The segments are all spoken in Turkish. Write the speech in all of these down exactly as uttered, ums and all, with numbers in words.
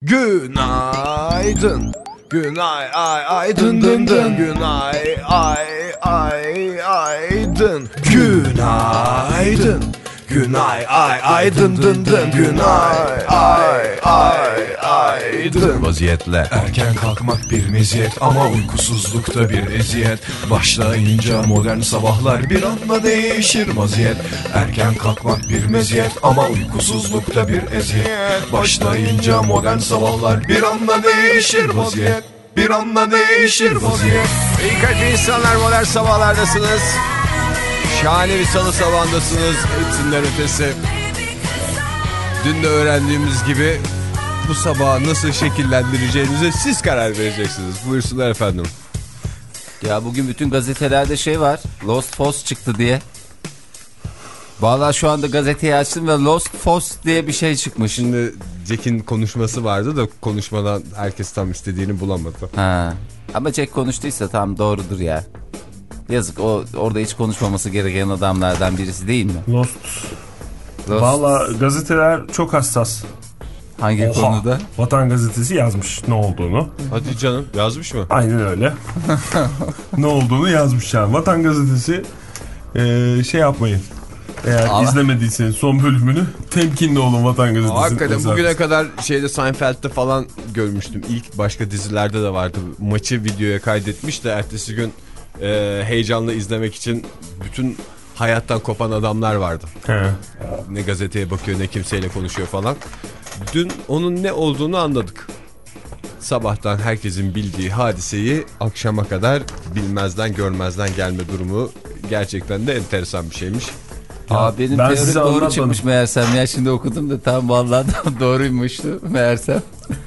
Günaydın. Günay ay ay dın dın dın. Günay ay ay ay dın. Günaydın. Günay ay ay dın dın dın. Günay ay ay ay dın. Vaziyetle erken kalkmak bir meziyet ama uykusuzlukta bir eziyet. Başlayınca modern sabahlar bir anda değişir vaziyet. Erken kalkmak bir meziyet ama uykusuzlukta bir eziyet. Başlayınca modern sabahlar bir anda değişir vaziyet. Bir anda değişir vaziyet. İyi kalpli insanlar, modern sabahlardasınız. Şahane bir salı sabahındasınız. Hepsinden ötesi. Dün de öğrendiğimiz gibi bu sabahı nasıl şekillendireceğinize siz karar vereceksiniz. Buyursunlar efendim. Ya bugün bütün gazetelerde şey var. Lost Post çıktı diye. Vallahi şu anda gazeteyi açtım ve Lost Post diye bir şey çıkmış. Şimdi Jack'in konuşması vardı da konuşmadan herkes tam istediğini bulamadı. Ha. Ama Jack konuştuysa tam doğrudur ya. Yazık, o orada hiç konuşmaması gereken adamlardan birisi değil mi? Lost. Lost. Valla gazeteler çok hassas. Hangi Oha, konuda? Vatan Gazetesi yazmış ne olduğunu. Hadi canım, yazmış mı? Aynen öyle. Ne olduğunu yazmış yani. Vatan Gazetesi ee, şey yapmayın. Eğer Allah. izlemediyseniz son bölümünü temkinli olun Vatan Gazetesi'nin. Hakikaten mesela. Bugüne kadar şeyde Seinfeld'de falan görmüştüm. İlk başka dizilerde de vardı. Maçı videoya kaydetmiş de ertesi gün e, heyecanla izlemek için bütün hayattan kopan adamlar vardı. He. Ne gazeteye bakıyor ne kimseyle konuşuyor falan. Dün onun ne olduğunu anladık. Sabahtan herkesin bildiği hadiseyi akşama kadar bilmezden görmezden gelme durumu gerçekten de enteresan bir şeymiş. Aa, benim ben teori doğru anlatmadım. çıkmış meğersem ya, şimdi okudum da tam vallahi doğruymuştu meğersem.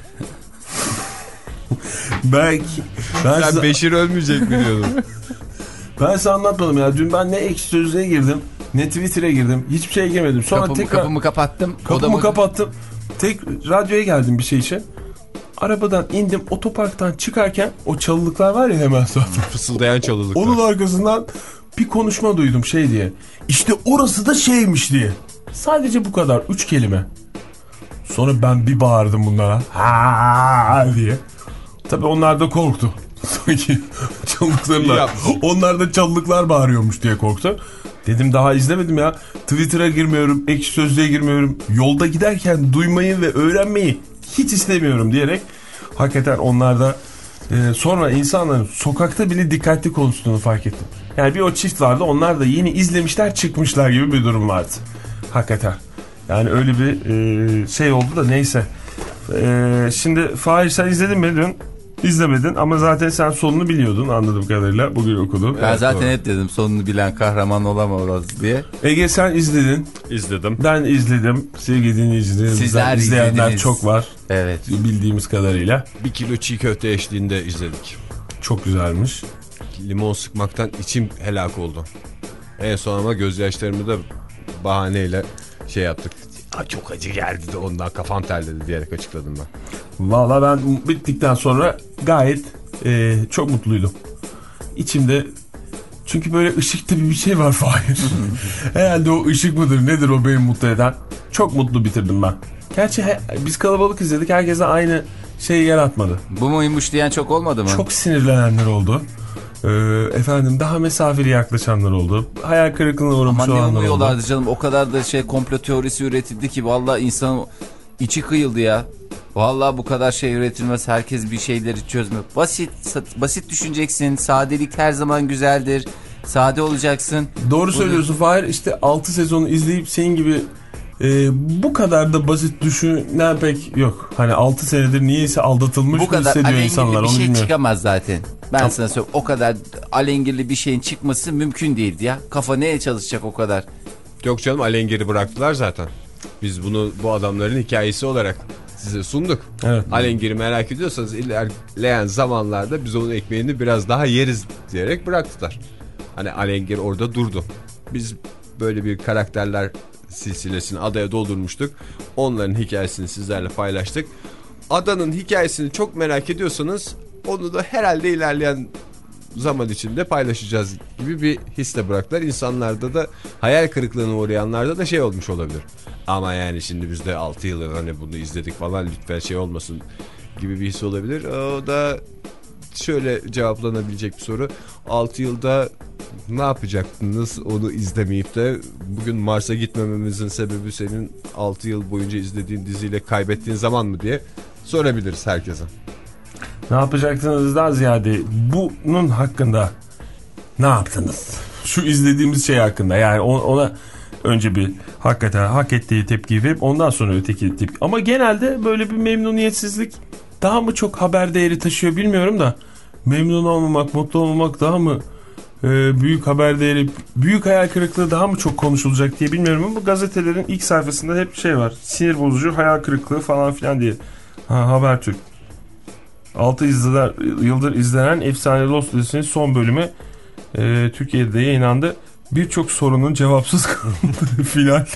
Belki ben Sen size... Beşir ölmeyecek mi diyordum. Ben size anlatmadım ya. Dün ben ne Ekşi Sözlüğe girdim, ne Twitter'a girdim. Hiçbir şeye girmedim. Sonra kapımı, tekrar kapımı kapattım. Kapımı odamı... kapattım. Tek radyoya geldim bir şey için. Arabadan indim, otoparktan çıkarken o çalılıklar var ya hemen sağda. Fısıldayan çalılıklar. Onun arkasından bir konuşma duydum şey diye. İşte orası da şeymiş diye. Sadece bu kadar. Üç kelime. Sonra ben bir bağırdım bunlara. Ha diye. Tabii onlar da korktu. Sanki çalılıklarla. Onlar da çalılıklar bağırıyormuş diye korktu. Dedim daha izlemedim ya. Twitter'a girmiyorum, Ekşi Sözlüğe girmiyorum. Yolda giderken duymayı ve öğrenmeyi hiç istemiyorum diyerek hakikaten onlar da e, sonra insanların sokakta bile dikkatli konuştuğunu fark ettim. Yani bir o çift vardı, onlar da yeni izlemişler çıkmışlar gibi bir durum vardı. Hakikaten. Yani öyle bir e, şey oldu da neyse. E, şimdi Fahir sen izledin mi dün? İzlemedin ama zaten sen sonunu biliyordun anladığım kadarıyla. Bugün okudum. Ben evet, zaten doğru. hep dedim sonunu bilen kahraman olamaz diye. Ege sen izledin. İzledim. Ben izledim. Sevgili dinleyicilerimizden Sizler izleyenler izlediniz. çok var. Evet. Bildiğimiz kadarıyla. Bir kilo çiğ köfte eşliğinde izledik. Çok güzelmiş. Limon sıkmaktan içim helak oldu. En son ama gözyaşlarımı da bahaneyle şey yaptık. Aa, çok acı geldi de ondan kafam terledi diyerek açıkladım ben. Valla ben bittikten sonra gayet e, çok mutluydum. İçimde çünkü böyle ışık gibi bir şey var Fahir. Herhalde o ışık mıdır nedir o beni mutlu eden. Çok mutlu bitirdim ben. Gerçi he, biz kalabalık izledik, herkese aynı şeyi yaratmadı. Bu muymuş diyen çok olmadı mı? Çok sinirlenenler oldu. Ee, efendim daha mesafeli yaklaşanlar oldu. Hayal kırıklığına uğramış olanlar oldu. Ama ne umuyorlardı oldu. canım, o kadar da şey komplo teorisi üretildi ki vallahi insanın içi kıyıldı ya. Vallahi bu kadar şey üretilmez, herkes bir şeyleri çözme. Basit basit düşüneceksin. Sadelik her zaman güzeldir. Sade olacaksın. Doğru Bunu... söylüyorsun Fahir. İşte altı sezonu izleyip senin gibi e, bu kadar da basit düşünen pek yok. Hani altı senedir niyeyse aldatılmış bu kadar hissediyor insanlar. bir onu şey bilmiyorum. çıkamaz zaten. Ben Tamam. sana söyleyeyim, o kadar alengirli bir şeyin çıkması mümkün değildi ya. Kafa neye çalışacak o kadar? Yok canım, alengiri bıraktılar zaten. Biz bunu bu adamların hikayesi olarak size sunduk. Evet. Alengiri merak ediyorsanız ilerleyen zamanlarda biz onun ekmeğini biraz daha yeriz diyerek bıraktılar. Hani alengir orada durdu. Biz böyle bir karakterler silsilesini adaya doldurmuştuk. Onların hikayesini sizlerle paylaştık. Adanın hikayesini çok merak ediyorsanız onu da herhalde ilerleyen zaman içinde paylaşacağız gibi bir hisle bıraktılar. İnsanlarda da hayal kırıklığına uğrayanlarda da şey olmuş olabilir. Ama yani şimdi biz de altı yıldır hani bunu izledik falan lütfen şey olmasın gibi bir his olabilir. O da şöyle cevaplanabilecek bir soru. altı yılda ne yapacaktınız onu izlemeyip de bugün Mars'a gitmememizin sebebi senin altı yıl boyunca izlediğin diziyle kaybettiğin zaman mı diye sorabiliriz herkese. Ne yapacaktınızdan ziyade bunun hakkında ne yaptınız? Şu izlediğimiz şey hakkında yani ona önce bir hakikaten hak ettiği tepkiyi verip ondan sonra öteki tepki. Ama genelde böyle bir memnuniyetsizlik daha mı çok haber değeri taşıyor bilmiyorum da memnun olmamak, mutlu olmamak daha mı e, büyük haber değeri, büyük hayal kırıklığı daha mı çok konuşulacak diye bilmiyorum ama bu gazetelerin ilk sayfasında hep şey var. Sinir bozucu, hayal kırıklığı falan filan diye. Ha, Habertürk. altı yıldır izlenen efsane Lost dizisinin son bölümü e, Türkiye'de yayınlandı. Birçok sorunun cevapsız kaldığı final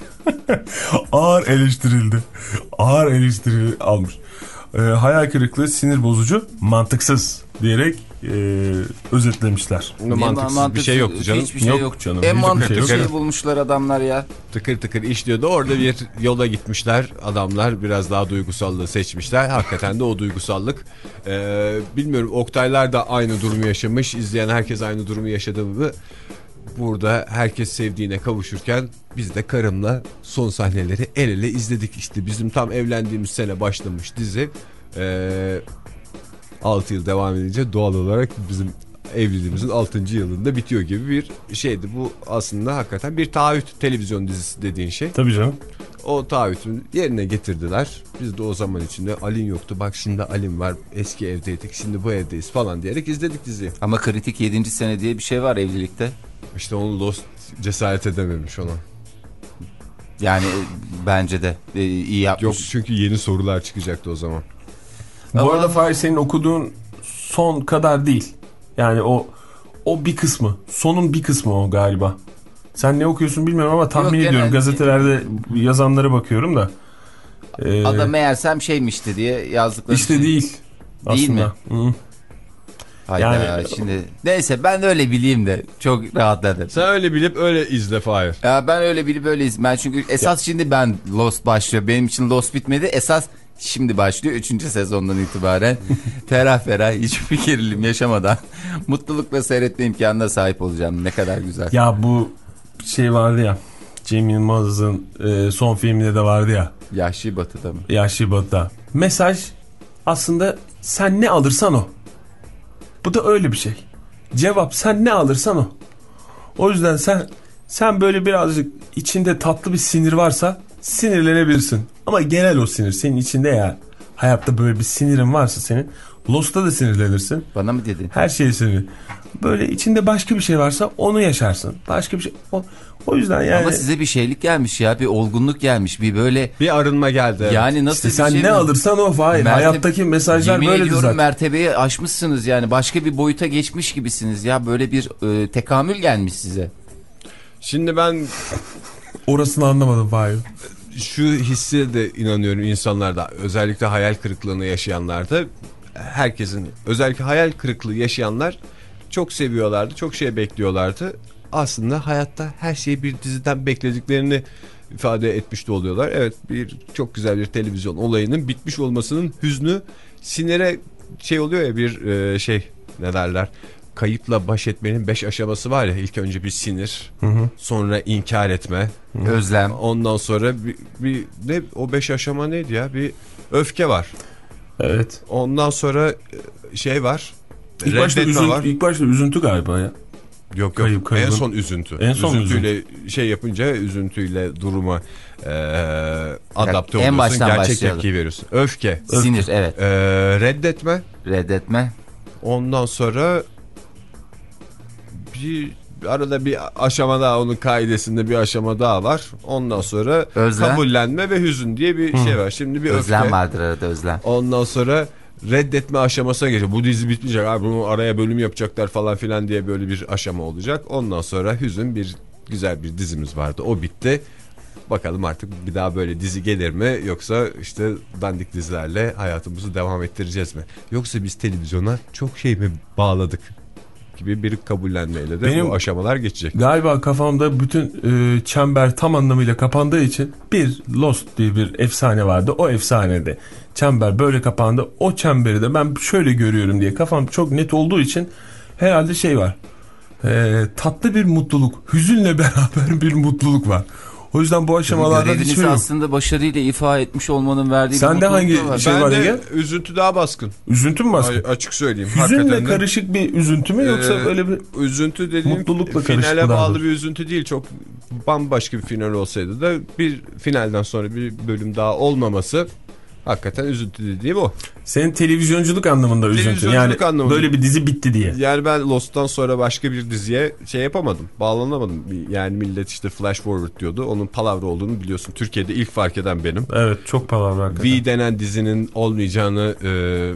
ağır eleştirildi. Ağır eleştiri almış. E, hayal kırıklığı, sinir bozucu, mantıksız diyerek e, özetlemişler. Mantıksız, mantıksız bir şey yoktu canım. Hiçbir şey yok, yok canım. En Hiçbir mantıklı şey, şey yok. bulmuşlar adamlar ya. Tıkır tıkır işliyordu. Orada bir yola gitmişler. Adamlar biraz daha duygusallığı seçmişler. Hakikaten de o duygusallık. Ee, bilmiyorum Oktaylar da aynı durumu yaşamış. İzleyen herkes aynı durumu yaşadı mı? Burada herkes sevdiğine kavuşurken biz de karımla son sahneleri el ele izledik. İşte bizim tam evlendiğimiz sene başlamış dizi. Ee, altı yıl devam edince doğal olarak bizim evliliğimizin altıncı yılında bitiyor gibi bir şeydi. Bu aslında hakikaten bir taahhüt televizyon dizisi dediğin şey. Tabii canım. O taahhütün yerine getirdiler. Biz de o zaman içinde Alin yoktu. Bak şimdi Alin var. Eski evdeydik. Şimdi bu evdeyiz falan diyerek izledik diziyi. Ama kritik yedinci sene diye bir şey var evlilikte. İşte onu Lost cesaret edememiş ona. Yani bence de e, iyi yapmış. Yok çünkü yeni sorular çıkacaktı o zaman. Bu Ama... arada Fahir senin okuduğun son kadar değil. Yani o o bir kısmı. Sonun bir kısmı o galiba. Sen ne okuyorsun bilmiyorum ama tahmin Yok, ediyorum. genel... Gazetelerde yazanlara bakıyorum da. Ee, Adam meğersem şeymişti diye yazdıkları. İşte şey. değil. Değil aslında. mi? Hı. Hayda Yani- ya, şimdi neyse ben de öyle bileyim de çok rahatladım. Sen öyle bilip öyle izle Fahir. Ya ben öyle bilip öyle izledim. Ben çünkü esas şimdi ben Lost başlıyor. Benim için Lost bitmedi. Esas şimdi başlıyor. Üçüncü sezondan itibaren ferah ferah hiçbir gerilim yaşamadan mutlulukla seyretme imkanına sahip olacağım. Ne kadar güzel. Ya bu şey vardı ya. Cem Yılmaz'ın e, son filminde de vardı ya. Yahşi Batı'da mı? Yahşi Batı'da. Mesaj aslında sen ne alırsan o. Bu da öyle bir şey. Cevap sen ne alırsan o. O yüzden sen sen böyle birazcık içinde tatlı bir sinir varsa sinirlenebilirsin. Ama genel o sinir senin içinde ya. Hayatta böyle bir sinirin varsa senin. Lost'ta da sinirlenirsin. Bana mı dedin? Her şeye sinir. Böyle içinde başka bir şey varsa onu yaşarsın. Başka bir şey. O, o yüzden yani. Ama size bir şeylik gelmiş ya. Bir olgunluk gelmiş. Bir böyle. Bir arınma geldi. Evet. Yani nasıl İşte bir sen şey ne mi? alırsan o Fahir. Mertebe- Hayattaki mesajlar Yemin böyledir ediyorum zaten. mertebeyi aşmışsınız yani. Başka bir boyuta geçmiş gibisiniz ya. Böyle bir e, tekamül gelmiş size. Şimdi ben Orasını anlamadım Fahir. şu hisse de inanıyorum insanlarda, özellikle hayal kırıklığını yaşayanlarda, herkesin, özellikle hayal kırıklığı yaşayanlar çok seviyorlardı, çok şey bekliyorlardı. Aslında hayatta her şeyi bir diziden beklediklerini ifade etmiş de oluyorlar. Evet, bir çok güzel bir televizyon olayının bitmiş olmasının hüznü, sinire şey oluyor ya, bir e, şey ne derler, kayıpla baş etmenin beş aşaması var ya. İlk önce bir sinir, hı hı. sonra inkar etme, hı hı. özlem, ondan sonra bir, bir ne o beş aşama neydi ya, bir öfke var. Evet. Ondan sonra şey var, İlk başta, üzüntü, var. ilk başta üzüntü galiba ya. Yok Kayıp, yok kaybın. en son üzüntü. En son Üzüntüyle üzüntü. şey yapınca, üzüntüyle duruma e, adapte en oluyorsun. Gerçek başlayalım. tepkiyi veriyorsun. Öfke. Sinir, evet. E, reddetme. Reddetme. Ondan sonra bir arada bir aşama daha, onun kaidesinde bir aşama daha var. Ondan sonra özlem, kabullenme ve hüzün diye bir Hı. şey var. Şimdi bir özlem öfke vardır arada, özlem. Ondan sonra reddetme aşamasına geçiyor. Bu dizi bitmeyecek abi, bunu araya bölüm yapacaklar falan filan diye böyle bir aşama olacak. Ondan sonra hüzün, bir güzel bir dizimiz vardı, o bitti. Bakalım artık bir daha böyle dizi gelir mi, yoksa işte dandik dizilerle hayatımızı devam ettireceğiz mi? Yoksa biz televizyona çok şey mi bağladık? gibi bir kabullenmeyle de Benim bu aşamalar geçecek. Galiba kafamda bütün e, çember tam anlamıyla kapandığı için bir Lost diye bir efsane vardı. O efsanede çember böyle kapandı. O çemberi de ben şöyle görüyorum diye kafam çok net olduğu için herhalde şey var. E, tatlı bir mutluluk, hüzünle beraber bir mutluluk var. O yüzden bu aşamalarda görevinizi hiçbir yok. aslında başarıyla ifa etmiş olmanın verdiği bir Sende hangi mutluluk var. şey Ben var de Ege? üzüntü daha baskın. Üzüntü mü baskın? A- açık söyleyeyim. Hüzünle Hakikaten de. karışık bir üzüntü mü yoksa Ee, öyle bir üzüntü dediğim mutlulukla karışık finale mı daha bağlı doğrusu? bir üzüntü değil. Çok bambaşka bir final olsaydı da bir finalden sonra bir bölüm daha olmaması hakikaten üzüntü dediğim o. senin televizyonculuk anlamında üzüntü. Yani Televizyonculuk anlamında. böyle bir dizi bitti diye. Yani ben Lost'tan sonra başka bir diziye şey yapamadım. Bağlanamadım. Yani millet işte flash forward diyordu. Onun palavra olduğunu biliyorsun. Türkiye'de ilk fark eden benim. Evet, çok palavra hakikaten. V denen dizinin olmayacağını e,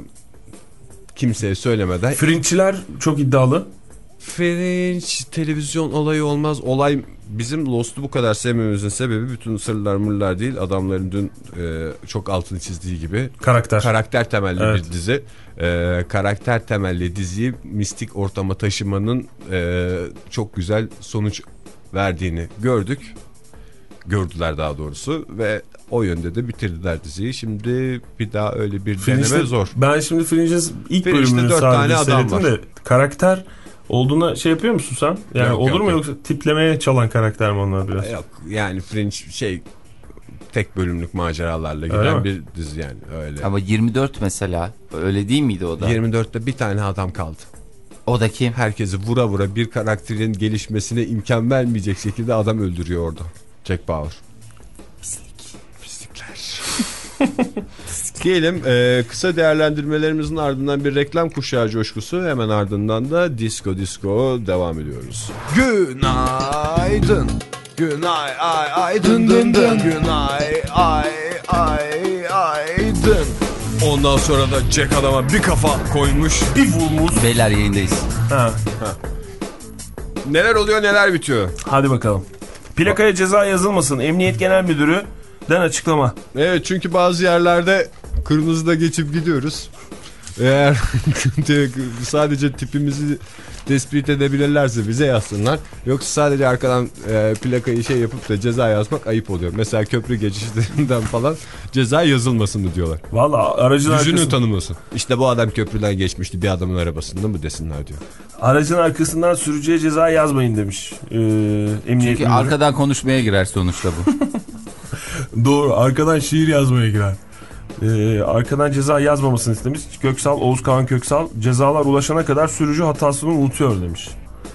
kimseye söylemeden. Fringe'çiler çok iddialı. Fringe televizyon olayı olmaz. Olay bizim Lost'u bu kadar sevmemizin sebebi bütün sırlar mırlar değil. Adamların dün e, çok altını çizdiği gibi Karakter. karakter temelli Evet. bir dizi. E, karakter temelli diziyi mistik ortama taşımanın e, çok güzel sonuç verdiğini gördük. Gördüler daha doğrusu ve o yönde de bitirdiler diziyi. Şimdi bir daha öyle bir Fringe'de, deneme zor. Ben şimdi Fringe'in ilk Fringe'de bölümünü dört sadece tane adam seyrettim var. de karakter olduğuna şey yapıyor musun sen? Yani Yok, olur yok, mu yok. yoksa tiplemeye çalan karakter mi onlar biraz? Yok yani Fringe şey tek bölümlük maceralarla Öyle giden mi? bir dizi yani öyle. Ama yirmi dört mesela öyle değil miydi o da? yirmi dörtte bir tane adam kaldı. O da kim? Herkesi vura vura bir karakterin gelişmesine imkan vermeyecek şekilde adam öldürüyor orada. Jack Bauer. Pislik. Pislikler. Diyelim e, kısa değerlendirmelerimizin ardından bir reklam kuşağı coşkusu, hemen ardından da disco disco devam ediyoruz. Günaydın. Günay ay ay dın dın dın. Günay ay ay ay dın. Ondan sonra da Jack adama bir kafa koymuş. Bir vurmuş. Beyler yayındayız. Ha. Neler oluyor neler bitiyor. Hadi bakalım. Plakaya ceza yazılmasın. Emniyet Genel Müdürü'den açıklama. Evet, çünkü bazı yerlerde kırmızıda geçip gidiyoruz. Eğer sadece tipimizi tespit edebilirlerse bize yazsınlar. Yoksa sadece arkadan e, plakayı şey yapıp da ceza yazmak ayıp oluyor. Mesela köprü geçişlerinden falan ceza yazılmasın mı diyorlar. Valla aracın Yüzünü arkasından, tanımasın. İşte bu adam köprüden geçmişti bir adamın arabasında mı desinler diyor. aracın arkasından sürücüye ceza yazmayın demiş. Ee, Emniyet Çünkü Müdürü. arkadan konuşmaya girer sonuçta bu. Doğru, arkadan şiir yazmaya girer. Ee, arkadan ceza yazmamasını istemiş. Köksal, Oğuzkan Köksal, cezalar ulaşana kadar sürücü hatasını unutuyor demiş.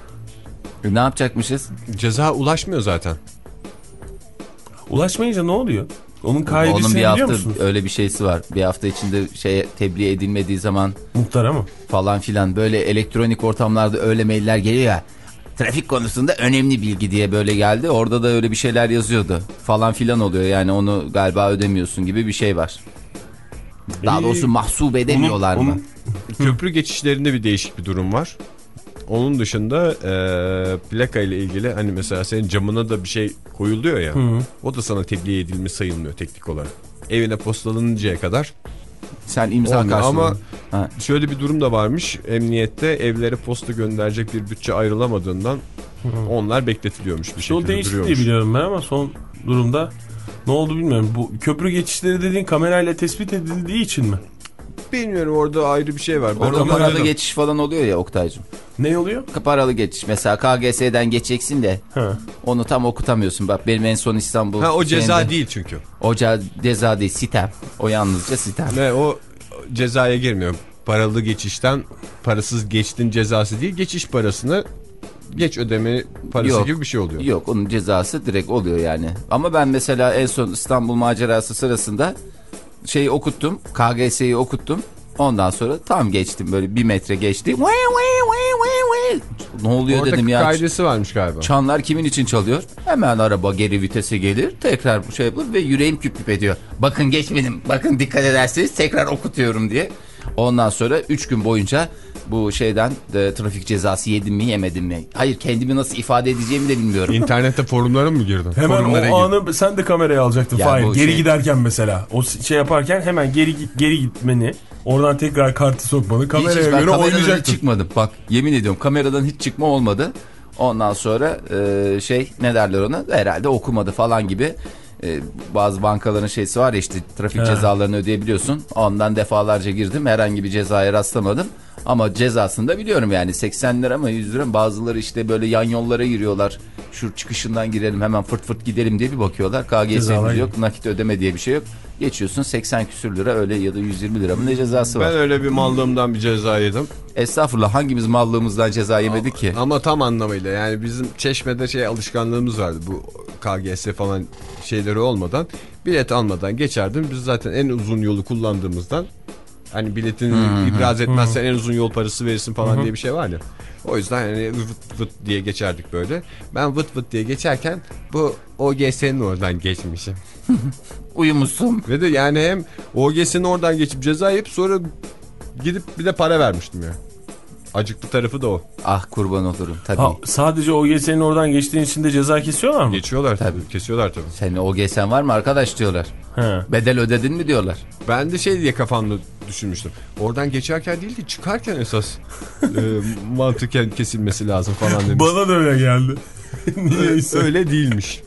Ne yapacakmışız? Ceza ulaşmıyor zaten. Ulaşmayınca ne oluyor? Onun kaidesini Onun bir biliyor hafta musunuz? öyle bir şeysi var. Bir hafta içinde şey tebliğ edilmediği zaman Muhtara mı? falan filan böyle elektronik ortamlarda öyle mailler geliyor ya. Trafik konusunda önemli bilgi diye böyle geldi. Orada da öyle bir şeyler yazıyordu. Falan filan oluyor yani, onu galiba ödemiyorsun gibi bir şey var. Daha Ee, doğrusu mahsup edemiyorlar onun, mı? onun, Köprü geçişlerinde bir değişik bir durum var. Onun dışında e, plaka ile ilgili hani mesela senin camına da bir şey koyuluyor ya. Hı. O da sana tebliğ edilmiş sayılmıyor teknik olarak. Evine postalanıncaya kadar. Sen imza Olmuyor. karşılığında. Ama Ha. şöyle bir durum da varmış. Emniyette evlere posta gönderecek bir bütçe ayrılamadığından Hı. onlar bekletiliyormuş bir o şekilde değişti diye duruyormuş. biliyorum ben ama son durumda ne oldu bilmiyorum. Bu köprü geçişleri dediğin kamerayla tespit edildiği için mi? Bilmiyorum, orada ayrı bir şey var. Ben Orada onu paralı oynadım. geçiş falan oluyor ya Oktay'cığım. Ne oluyor? Paralı geçiş. Mesela K G S'den geçeceksin de Ha. onu tam okutamıyorsun. Bak benim en son İstanbul Ha, o ceza şeyinde- değil çünkü. O ce- ceza değil, sitem. O yalnızca sitem. Ne, o cezaya girmiyor. Paralı geçişten parasız geçtin cezası değil, geçiş parasını geç ödeme parası Yok. gibi bir şey oluyor. Yok, onun cezası direkt oluyor yani. Ama ben mesela en son İstanbul macerası sırasında şeyi okuttum. K G S'yi okuttum. Ondan sonra tam geçtim, böyle bir metre geçtim. Ne oluyor Orada dedim ya. kaidesi varmış galiba. Çanlar kimin için çalıyor? Hemen araba geri vitese gelir. Tekrar bu şey yapılır ve yüreğim küp küp ediyor. Bakın geçmedim. Bakın dikkat ederseniz tekrar okutuyorum diye. Ondan sonra üç gün boyunca bu şeyden de, trafik cezası yedim mi yemedim mi? Hayır, kendimi nasıl ifade edeceğimi de bilmiyorum. İnternette forumlara mı girdin? Hemen Forumlara o anı sen de kameraya alacaktın. Ya Fahir. bu Geri şey- giderken mesela. O şey yaparken hemen geri geri gitmeni. Oradan tekrar kartı sokmanı. Hiç, Kameraya hiç ben göre kameradan hiç oynayacaktın. çıkmadım. Bak yemin ediyorum kameradan hiç çıkma olmadı. Ondan sonra e, şey ne derler ona, herhalde okumadı falan gibi. E, bazı bankaların şeysi var ya, işte trafik He. cezalarını ödeyebiliyorsun. Ondan defalarca girdim, herhangi bir cezaya rastlamadım. Ama cezasını da biliyorum yani, seksen lira mı yüz lira mı, bazıları işte böyle yan yollara giriyorlar. Şu çıkışından girelim hemen fırt fırt gidelim diye bir bakıyorlar. K G Cezalar S'miz yok, nakit ödeme diye bir şey yok. Geçiyorsun seksen küsür lira öyle, ya da yüz yirmi lira mı ne cezası var. Ben öyle bir mallığımdan bir ceza yedim. Estağfurullah, hangimiz mallığımızdan ceza yemedik ki? Ama tam anlamıyla yani bizim Çeşme'de şey alışkanlığımız vardı, bu K G S falan şeyleri olmadan bilet almadan geçerdim. Biz zaten en uzun yolu kullandığımızdan, hani biletini Hı-hı. ibraz etmezsen en uzun yol parası verirsin falan Hı-hı. diye bir şey var ya. O yüzden hani vıt vıt diye geçerdik böyle. Ben vıt vıt diye geçerken bu O G S'nin oradan geçmişim. Uyumuşsun. Ve de yani hem O G S'nin oradan geçip ceza yiyip sonra gidip bir de para vermiştim ya. Acıklı tarafı da o. Ah kurban olurum tabii. Ha, sadece O G S'nin oradan geçtiğin için de ceza kesiyorlar mı? Geçiyorlar tabii. Kesiyorlar tabii. Senin O G S'en var mı arkadaş diyorlar. He. Bedel ödedin mi diyorlar. Ben de şey diye kafamda düşünmüştüm. Oradan geçerken değil de çıkarken esas e, mantıken kesilmesi lazım falan demiş. Bana da öyle geldi. Niyeyse. Öyle değilmiş.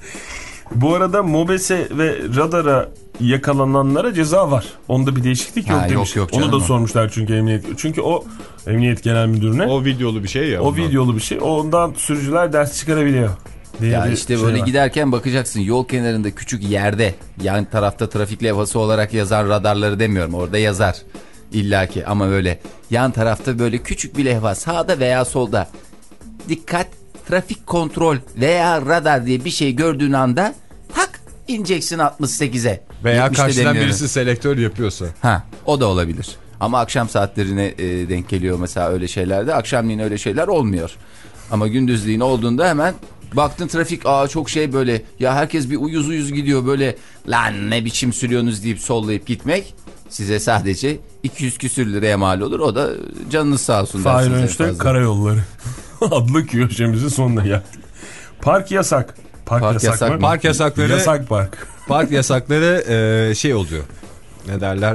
Bu arada MOBESE ve radara yakalananlara ceza var. Onda bir değişiklik yok Ha, demiş. yok, yok Onu canım da o. sormuşlar çünkü emniyet. Çünkü o Emniyet Genel Müdürü'ne o, O videolu bir şey ya. ondan. videolu bir şey. Ondan sürücüler ders çıkarabiliyor. Diye Ya bir işte şey böyle var. giderken bakacaksın, yol kenarında küçük yerde, yan tarafta trafik levhası olarak yazar, radarları demiyorum, orada yazar illaki, ama böyle yan tarafta böyle küçük bir levha, sağda veya solda dikkat trafik kontrol veya radar diye bir şey gördüğün anda tak ineceksin altmış sekize. Veya yetmişte karşıdan demiyorum. birisi selektör yapıyorsa. Ha, o da olabilir. Ama akşam saatlerine e, denk geliyor mesela öyle şeylerde. Akşamleyin öyle şeyler olmuyor. Ama gündüzleyin olduğunda hemen baktın trafik aa çok şey böyle, ya herkes bir uyuz uyuz gidiyor böyle, lan ne biçim sürüyorsunuz deyip sollayıp gitmek size sadece iki yüz küsür liraya mal olur. O da canınız sağ olsun Fahir dersiniz en Önç'te fazla. Karayolları adlı köşemizin sonuna geldik. Park yasak. Park, Park yasak, yasak mı? mı? Park yasakları, Yasak park. park yasakları e, şey oluyor. Ne derler?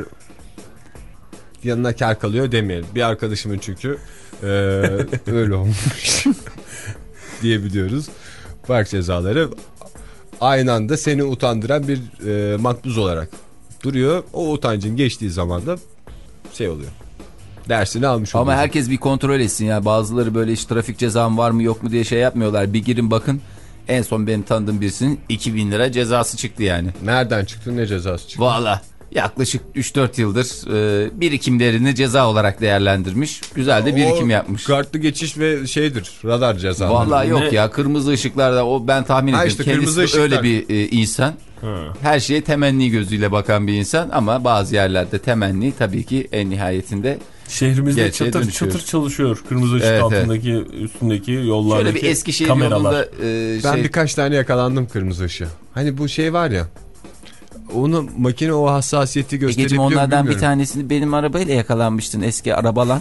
Yanına kar kalıyor demeyelim. Bir arkadaşımın çünkü e, öyle olmuş diyebiliyoruz. Park cezaları aynı anda seni utandıran bir e, makbuz olarak duruyor. O utancın geçtiği zaman da şey oluyor. Dersini almış oluyor. Ama herkes bir kontrol etsin ya. Bazıları böyle hiç trafik cezam var mı yok mu diye şey yapmıyorlar. Bir girin bakın. En son benim tanıdığım birisinin iki bin lira cezası çıktı yani. Nereden çıktı, ne cezası çıktı? Valla yaklaşık üç dört yıldır e, birikimlerini ceza olarak değerlendirmiş. Güzel de birikim O yapmış. Kartlı geçiş ve şeydir, radar cezaları. Vallahi yok Ne? ya, kırmızı ışıklarda o, ben tahmin Ha ediyorum. işte Kendisi kırmızı de ışıklar. öyle bir e, insan. Ha. Her şeye temenni gözüyle bakan bir insan, ama bazı yerlerde temenni tabii ki en nihayetinde. Şehrimizde Gerçeğe çatır dönüşüyor. çatır çalışıyor. Kırmızı ışık Evet, altındaki, üstündeki yollardaki Şöyle bir Eskişehir kameralar. yolunda e, Ben şey, birkaç tane yakalandım kırmızı ışığı. Hani bu şey var ya, onu makine o hassasiyeti Egeciğim, gösterebiliyor mu onlardan bir bilmiyorum. tanesini benim arabayla yakalanmıştın, eski arabalan.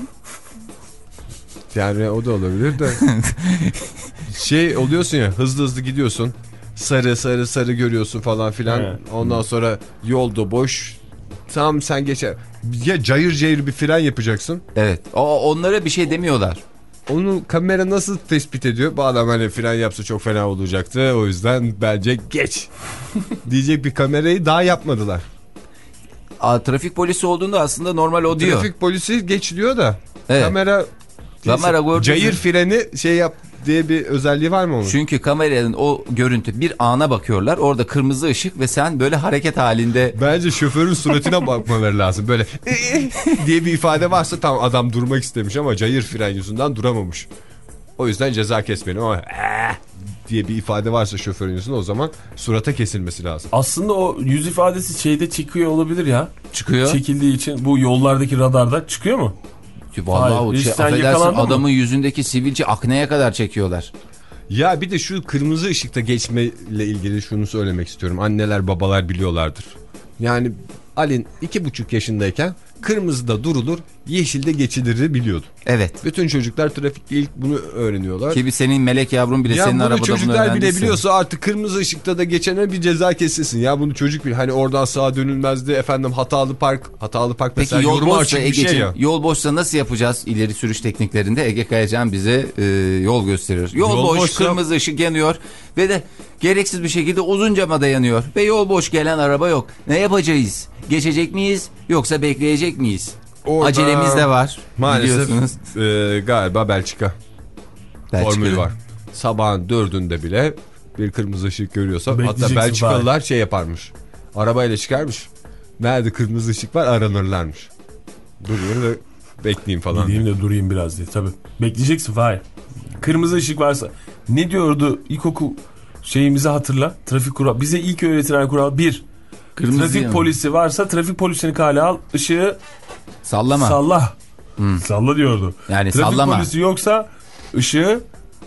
Yani o da olabilir de. Şey oluyorsun ya, hızlı hızlı gidiyorsun. Sarı sarı sarı görüyorsun falan filan. Evet. Ondan sonra yolda boş. Tam sen geçer. Ya cayır cayır bir fren yapacaksın. Evet, o, onlara bir şey demiyorlar. Onu kamera nasıl tespit ediyor? Bu adam hani fren yapsa çok fena olacaktı. O yüzden bence geç diyecek bir kamerayı daha yapmadılar. A, trafik polisi olduğunda aslında normal o diyor. Trafik polisi geç diyor da Evet. kamera Kamera gördün cayır mü? freni şey yap diye bir özelliği var mı onun? Çünkü kameranın o görüntü, bir ana bakıyorlar. Orada kırmızı ışık ve sen böyle hareket halinde. Bence şoförün suratına bakmaları lazım. Böyle diye bir ifade varsa tam adam durmak istemiş ama cayır fren yüzünden duramamış. O yüzden ceza kesmeyelim ama diye bir ifade varsa şoförün yüzünde, o zaman surata kesilmesi lazım. Aslında o yüz ifadesi şeyde çıkıyor olabilir ya. Çıkıyor. Çekildiği için bu yollardaki radarda çıkıyor mu? Vallahi Hayır, o hiç şey, sen affedersin, yakalandın mı? adamın yüzündeki sivilce akneye kadar çekiyorlar. Ya bir de şu kırmızı ışıkta geçmeyle ilgili şunu söylemek istiyorum. Anneler babalar biliyorlardır. Yani Alin iki buçuk yaşındayken kırmızıda durulur, yeşilde geçilir biliyordu. Evet. Bütün çocuklar trafikte ilk bunu öğreniyorlar. Ki bir senin melek yavrun bile ya senin bunu arabada bunu çocuklar bile öğrendiyse. biliyorsa artık kırmızı ışıkta da geçene bir ceza kesilsin. Ya bunu çocuk bil. Hani oradan sağa dönülmezdi efendim, hatalı park. Hatalı park Peki mesela yol yoruma boşsa açık bir Ege'ciğim, şey ya. yol boşsa nasıl yapacağız ileri sürüş tekniklerinde? Ege Kayacan bize e, yol gösteriyor. Yol, Yol boş, boşsa- kırmızı ışık yanıyor ve de gereksiz bir şekilde uzun camada yanıyor. Ve yol boş, gelen araba yok. Ne yapacağız? Geçecek miyiz yoksa bekleyecek miyiz? Orada Acelemiz de var. Maalesef biliyorsunuz. e, galiba Belçika, Belçika'da. formülü var. Sabahın dördünde bile bir kırmızı ışık görüyorsa, hatta Bekleyeceksin Belçikalılar şey yaparmış. Arabayla çıkarmış. Nerede kırmızı ışık var aranırlarmış. Durayım da bekleyeyim falan. Gideyim de durayım biraz diye. Tabii. Bekleyeceksin Fahir. Kırmızı ışık varsa. Ne diyordu ilkokul şeyimizi hatırla. Trafik kural. Bize ilk öğretilen kural bir. Kırmızı Trafik yanıyor. polisi varsa trafik polisini kale al. Işığı Sallama. salla. Salla diyordu. Yani Trafik sallama. polisi yoksa ışığı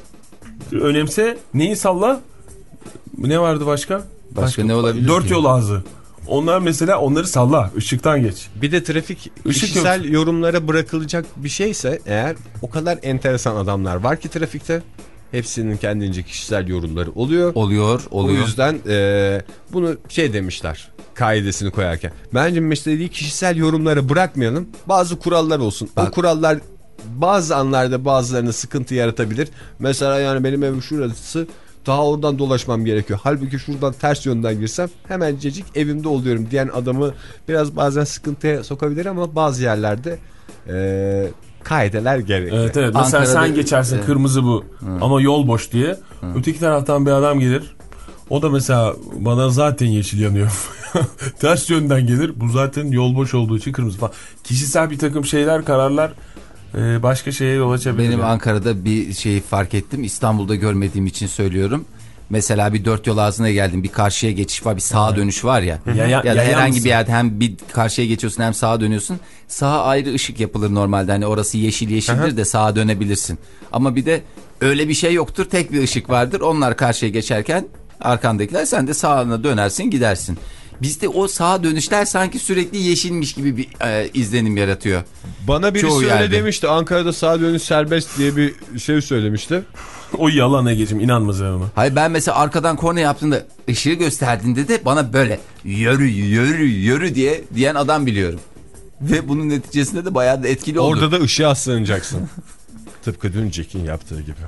önemse, neyi salla? Ne vardı başka? Başka ne olabilir Dört ki? yol ağzı. Onlar mesela, onları salla. Işıktan geç. Bir de trafik Işık kişisel yok. yorumlara bırakılacak bir şeyse eğer, o kadar enteresan adamlar var ki trafikte. Hepsinin kendince kişisel yorumları oluyor. Oluyor, oluyor. O yüzden e, bunu şey demişler kaidesini koyarken. Bence meseleyi kişisel yorumlara bırakmayalım. Bazı kurallar olsun. Bak. O kurallar bazı anlarda bazılarına sıkıntı yaratabilir. Mesela yani benim evim şurası, daha oradan dolaşmam gerekiyor. Halbuki şuradan ters yönden girsem hemencecik evimde oluyorum diyen adamı biraz bazen sıkıntıya sokabilir ama bazı yerlerde e, kaideler gerekli. Evet evet. Mesela Ankara'da- sen geçersin, Evet. kırmızı bu ama yol boş diye. Öteki taraftan bir adam gelir. O da mesela bana zaten yeşil yanıyor. Ters yönden gelir. Bu zaten yol boş olduğu için kırmızı falan. Kişisel bir takım şeyler, kararlar e, başka şeye yol açabilir. Benim yani. Ankara'da bir şeyi fark ettim. İstanbul'da görmediğim için söylüyorum. Mesela bir dört yol ağzına geldim. Bir karşıya geçiş var, bir sağa dönüş var ya. Ya- ya- ya da yayan herhangi mısın? bir yerde hem bir karşıya geçiyorsun hem sağa dönüyorsun. Sağa ayrı ışık yapılır normalde. Hani orası yeşil yeşildir de sağa dönebilirsin. Ama bir de öyle bir şey yoktur. Tek bir ışık vardır. Onlar karşıya geçerken arkandakiler, sen de sağına dönersin gidersin. Bizde o sağa dönüşler sanki sürekli yeşilmiş gibi bir e, izlenim yaratıyor. Bana birisi Çoğu öyle yerde. demişti. Ankara'da sağa dönüş serbest diye bir şey söylemişti. O yalan Ege'cim, inanma sen ona. Hayır, ben mesela arkadan korna yaptığımda, ışığı gösterdiğinde de bana böyle yürü yürü yürü diye diyen adam biliyorum. Ve bunun neticesinde de bayağı da etkili oldu. Orada da ışığa sığınacaksın. Tıpkı dün Jack'in yaptığı gibi.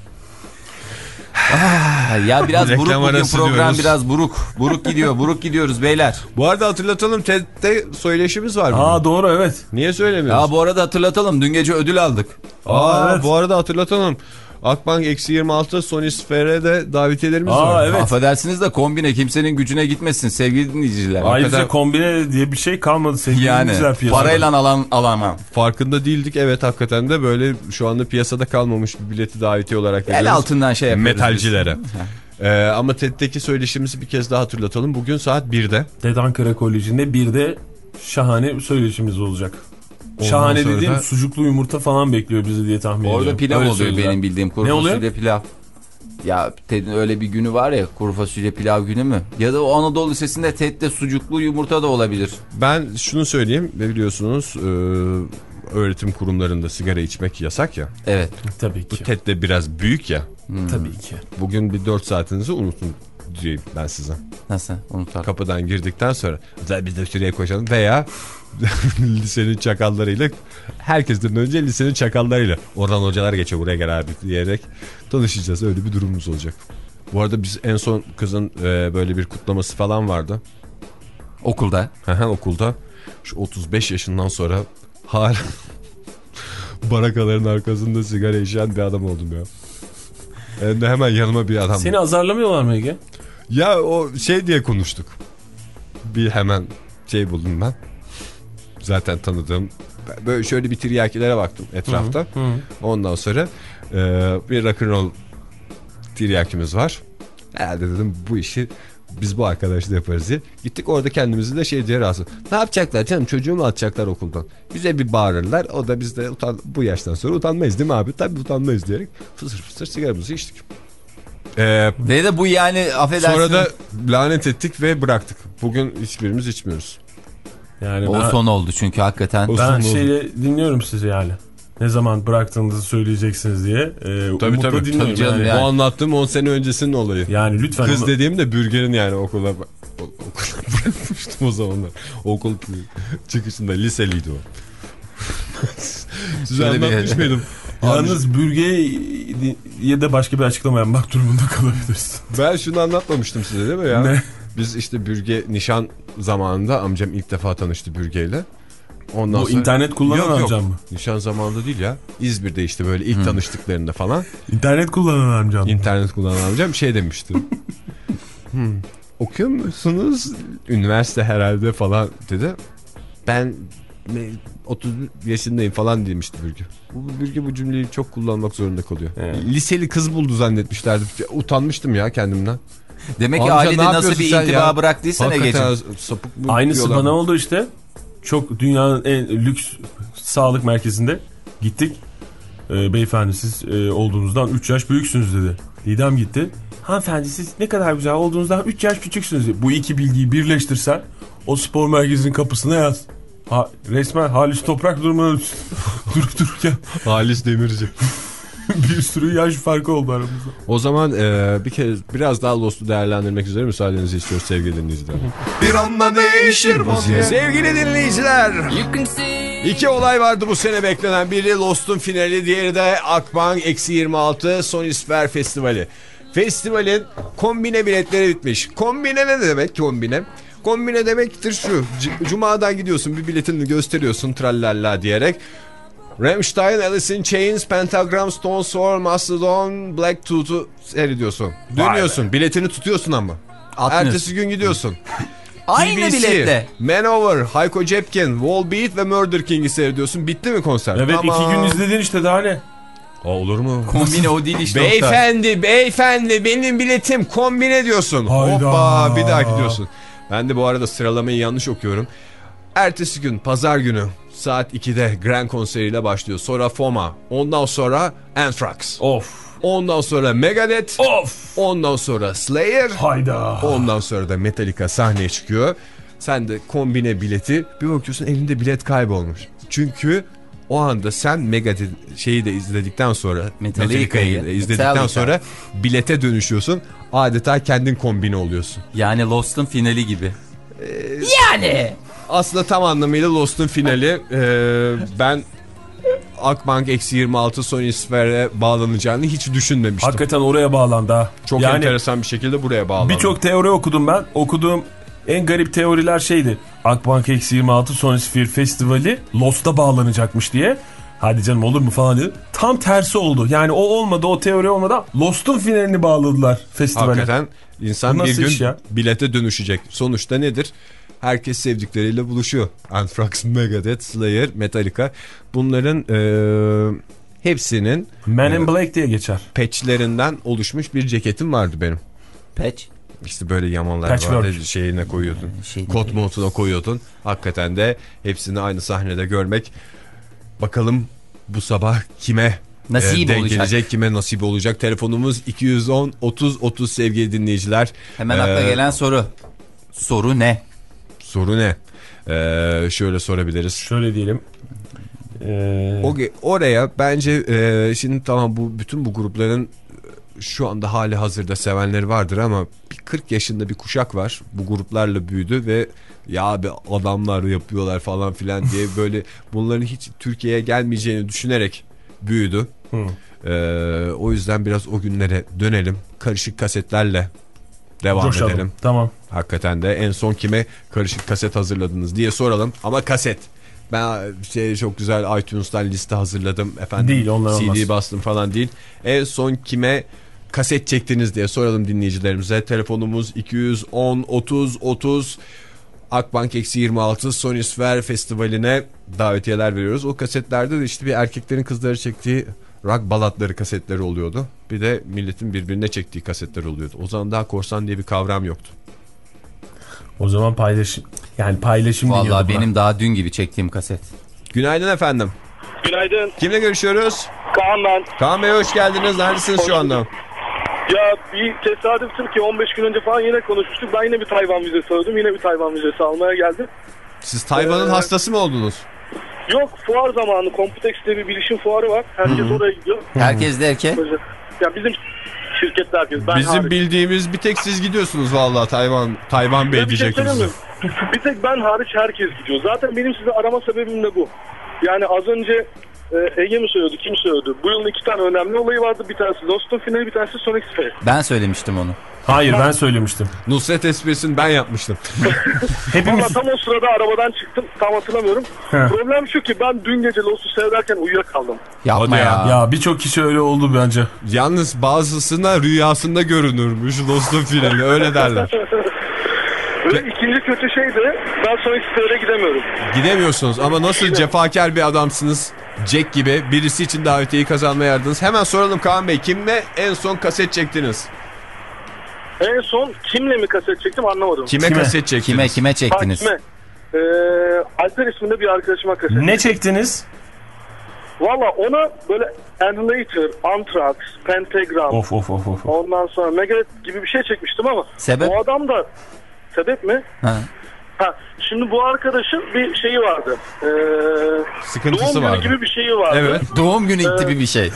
Ya biraz buruk Reklam bugün arası program, diyoruz. biraz buruk. Buruk gidiyor, buruk gidiyoruz beyler. Bu arada hatırlatalım, T E D'de söyleşimiz var. Aa bugün. doğru, evet. Niye söylemiyoruz? Ya bu arada hatırlatalım, dün gece ödül aldık. Aa, evet. Bu arada hatırlatalım. Akbank eksi yirmi altı Sonisfer'e de davetiyelerimiz Aa, var. evet. Affedersiniz de kombine kimsenin gücüne gitmesin sevgili dinleyiciler. Ayrıca kadar- kombine diye bir şey kalmadı sevgili Yani dinleyiciler piyasada. parayla alan alamam. Farkında değildik, evet, hakikaten de böyle şu anda piyasada kalmamış bir bileti davetiye olarak El veriyoruz. altından şey yapıyoruz. Metalcilere. Ee, ama T E D'deki söyleşimizi bir kez daha hatırlatalım. Bugün saat birde. T E D Ankara Koleji'nde bir de şahane söyleşimiz olacak. Ondan Şahane sonra dediğim da- sucuklu yumurta falan bekliyor bizi diye tahmin ediyorum. Orada pilav Öyle oluyor söylediler. benim bildiğim, kuru Ne oluyor? fasulye pilav. Ya T E D'in öyle bir günü var ya, kuru fasulye pilav günü mü? Ya da o Anadolu Lisesi'nde T E D'de sucuklu yumurta da olabilir. Ben şunu söyleyeyim, biliyorsunuz e, öğretim kurumlarında sigara içmek yasak ya. Evet. Tabii Bu ki. T E D de biraz büyük ya. Tabii ki. Bugün bir dört saatinizi unutun diyeyim ben size. Nasıl? Unutar. Kapıdan girdikten sonra zaten biz de şuraya koşalım veya lisenin çakallarıyla, herkesten önce lisenin çakallarıyla oradan hocalar geçiyor buraya gel abi diyerek tanışacağız, öyle bir durumumuz olacak. Bu arada biz en son kızın e, böyle bir kutlaması falan vardı. Okulda. Aha, okulda. Şu otuz beş yaşından sonra hala barakaların arkasında sigara içen bir adam oldum ya. Hem de hemen yanıma bir adam. Seni azarlamıyorlar mı Ege? Ya o şey diye konuştuk. Bir hemen şey buldum ben. Zaten tanıdığım. Böyle şöyle bir tiryakilere baktım etrafta. Hı hı. Ondan sonra e, bir rock'n'roll tiryakimiz var. Herhalde dedim bu işi biz bu arkadaşla yaparız diye. Gittik orada kendimizi de şey diye rahatsız. Ne yapacaklar canım, çocuğu mu atacaklar okuldan? Bize bir bağırırlar, o da biz de utan, bu yaştan sonra utanmayız değil mi abi? Tabii utanmayız diyerek fısır fısır sigaramızı içtik. Ee, Ve de bu yani affedersin. sonra da lanet ettik ve bıraktık. Bugün hiçbirimiz içmiyoruz. Yani O ben, son oldu çünkü hakikaten. O- ben son şeyi dinliyorum sizi yani. Ne zaman bıraktığınızı söyleyeceksiniz diye. Ee, Tabii, umutla tabii. dinliyorum. Tabii canım yani. ya. Bu anlattığım on sene öncesinin olayı. Yani lütfen. Kız ama- dediğim de Bürger'in yani okula, o- okula bırakmıştım o zamanlar. Okul çıkışında liseliydi o. Size Şöyle bir- anlatmış mıydım? Yalnız bürgeye de başka bir açıklama yapmak durumunda kalabilirsin. Ben şunu anlatmamıştım size değil mi ya? Ne? Biz işte Bürge nişan zamanında amcam ilk defa tanıştı Bürge'yle. Ondan Bu sonra... internet kullanan Yok, yok. amcam mı? Nişan zamanında değil ya. İzmir'de işte böyle ilk tanıştıklarında falan. İnternet kullanan amcam. İnternet kullanan amcam şey demişti. hmm, okuyor musunuz? Üniversite herhalde falan dedi. Ben otuz yaşındayım falan demişti Bürge. Bu Bürge bu cümleyi çok kullanmak zorunda kalıyor. Evet. Liseli kız buldu zannetmişlerdi. Utanmıştım ya kendimden. Demek ki Amca, ailede ne nasıl yapıyorsun bir sen intiba ya? bıraktıysan Ege'ciğim. Hakikaten sapık mı Aynısı diyorlar? bana oldu işte. Çok dünyanın en lüks sağlık merkezinde gittik. Ee, beyefendi siz e, olduğunuzdan üç yaş büyüksünüz dedi. Didem gitti. Hanımefendi siz ne kadar güzel olduğunuzdan üç yaş küçüksünüz dedi. Bu iki bilgiyi birleştirsen o spor merkezinin kapısına yaz. Ha, resmen Halis Toprak durumuna durup dururken Halis Demirci. bir sürü yaş farkı oldu aramızda. O zaman e, bir kez biraz daha Lost'u değerlendirmek üzere müsaadenizi istiyoruz sevgili dinleyiciler. Bir anda değişir vaziyet. Sevgili dinleyiciler, iki olay vardı bu sene beklenen. Biri Lost'un finali, diğeri de Akbank eksi yirmi altı Sonisfer Festivali. Festivalin kombine biletleri bitmiş. Kombine ne demek kombine? Kombine demektir şu: C- Cuma'dan gidiyorsun, bir biletini gösteriyorsun trallalla diyerek. Rammstein, Alice in Chains, Pentagram, Stone Sour, Mastodon, Black Tooth'u seyrediyorsun. Dönüyorsun, biletini tutuyorsun ama. Atmıyorsun. Ertesi gün gidiyorsun. Aynı T B C, biletle. Manover, Hayko Cepkin, Wallbeat ve Murder King'i seyrediyorsun. Bitti mi konser? Evet Tamam. iki gün izledin işte daha ne? Aa, olur mu? Kombine o değil işte. Oktay. Beyefendi, beyefendi benim biletim kombine diyorsun. Hayda. Hoppa, bir daha gidiyorsun. Ben de bu arada sıralamayı yanlış okuyorum. Ertesi gün pazar günü saat ikide Grand konseriyle başlıyor. Sonra Foma, ondan sonra Anthrax. Of. Ondan sonra Megadeth. Of. Ondan sonra Slayer. Hayda. Ondan sonra da Metallica sahneye çıkıyor. Sen de kombine bileti, bir bakıyorsun elinde bilet kaybolmuş. Çünkü o anda sen Megadeth şeyi de izledikten sonra, Metallica'yı da izledikten Metallica. sonra bilete dönüşüyorsun. Adeta kendin kombine oluyorsun. Yani Lost'un finali gibi. Yani. Aslında tam anlamıyla Lost'un finali. Ee, ben Akbank eksi yirmi altı Sonisfer'e bağlanacağını hiç düşünmemiştim. Hakikaten oraya bağlandı ha. Çok yani enteresan bir şekilde buraya bağlandı. birçok teori okudum ben. Okuduğum en garip teoriler şeydi. Akbank eksi yirmi altı Sonisfer Festivali Lost'a bağlanacakmış diye. Hadi canım olur mu falan dedi. Tam tersi oldu. Yani o olmadı, o teori olmadı. Lost'un finalini bağladılar festivale. Hakikaten insan Bu bir nasıl gün iş ya? bilete dönüşecek. Sonuçta nedir? Herkes sevdikleriyle buluşuyor. Anthrax, Megadeth, Slayer, Metallica. Bunların e, hepsinin Men in e, Black diye geçer. patchlerinden oluşmuş bir ceketim vardı benim. Patch. İşte böyle yamanlar Patchwork. vardı, şeyine koyuyordun. Şey Kot montuna koyuyordun. Hakikaten de hepsini aynı sahnede görmek. Bakalım bu sabah kime Nasip e, denk olacak. gelecek, kime nasip olacak. Telefonumuz iki yüz on otuz otuz sevgili dinleyiciler. Hemen akla Ee, gelen soru. Soru ne? Soru ne? Ee, şöyle sorabiliriz. Şöyle diyelim. Ee, O, oraya bence e, şimdi tamam, bu bütün bu grupların şu anda hali hazırda sevenleri vardır ama bir kırk yaşında bir kuşak var. Bu gruplarla büyüdü ve ya abi adamlar yapıyorlar falan filan diye böyle bunların hiç Türkiye'ye gelmeyeceğini düşünerek büyüdü. Ee, o yüzden biraz o günlere dönelim. Karışık kasetlerle devam coşalım. edelim. Tamam. Hakikaten de en son kime karışık kaset hazırladınız diye soralım. Ama kaset. Ben şey çok güzel iTunes'tan liste hazırladım. Efendim, Değil, onlar C D olmaz. bastım falan değil. En son kime kaset çektiniz diye soralım dinleyicilerimize. Telefonumuz iki yüz on otuz otuz. Akbank eksi yirmi altı Sonisfer Festivali'ne davetiyeler veriyoruz. O kasetlerde de işte bir erkeklerin kızları çektiği rock balatları kasetleri oluyordu. Bir de milletin birbirine çektiği kasetler oluyordu. O zaman daha korsan diye bir kavram yoktu. O zaman paylaşım. Yani paylaşım deniyordu Vallahi buna. benim daha dün gibi çektiğim kaset. Günaydın efendim. Günaydın. Kimle görüşüyoruz? Kaan ben. Kaan Bey hoş geldiniz. Neredesiniz şu anda? Ya bir tesadüftür ki on beş gün önce falan yine konuşmuştuk. Ben yine bir Tayvan vizesi aldım. Yine bir Tayvan vizesi almaya geldim. Siz Tayvan'ın hastası mı oldunuz? Yok, fuar zamanı Computex bir bilişim fuarı var. Herkes Hı-hı. oraya gidiyor. Herkes derken? Ya bizim şirkette herkes. Ben bizim hariç. Bildiğimiz bir tek siz gidiyorsunuz vallahi Tayvan Tayvan Bey diyecektiniz. Bir tek ben hariç herkes gidiyor. Zaten benim size arama sebebim de bu. Yani az önce e, Ege mi söylüyordu, kim söylüyordu? Bu yılın iki tane önemli olayı vardı. Bir tanesi Lost'un finali, bir tanesi Sonic Sphere. Ben söylemiştim onu. Hayır, ben söylemiştim. Nusret esprisini ben yapmıştım. Hepimiz... Valla tam o sırada arabadan çıktım. Tam hatırlamıyorum. He. Problem şu ki ben dün gece Lost'u seyrederken uyuyakaldım. Yapma ya. Ya, ya birçok kişi öyle oldu bence. Yalnız bazısına rüyasında görünürmüş Lost'un finali, öyle derler. Ve ikinci kötü şey de ben Sonic Sphere'e gidemiyorum. Gidemiyorsunuz ama nasıl cefakar bir adamsınız Jack gibi, birisi için davetiyeyi kazanmaya yardınız. Hemen soralım Kaan Bey, kimle en son kaset çektiniz? En son kimle mi kaset çektim anlamadım. Kime, kime? kaset çektiniz? Kime kime çektiniz? Ha, kime? Ee, Alper isminde bir arkadaşıma kaset. Ne çektiniz? Valla ona böyle Annihilator, Anthrax, Pentagram, of, of, of, of. ondan sonra Megadeth gibi bir şey çekmiştim ama sebep? O adam da sebep mi? Ha. Ha, şimdi bu arkadaşın bir şeyi vardı. Ee, Sıkıntısı doğum vardı. günü gibi bir şeyi vardı. Evet. Doğum günü ee, gibi bir şey.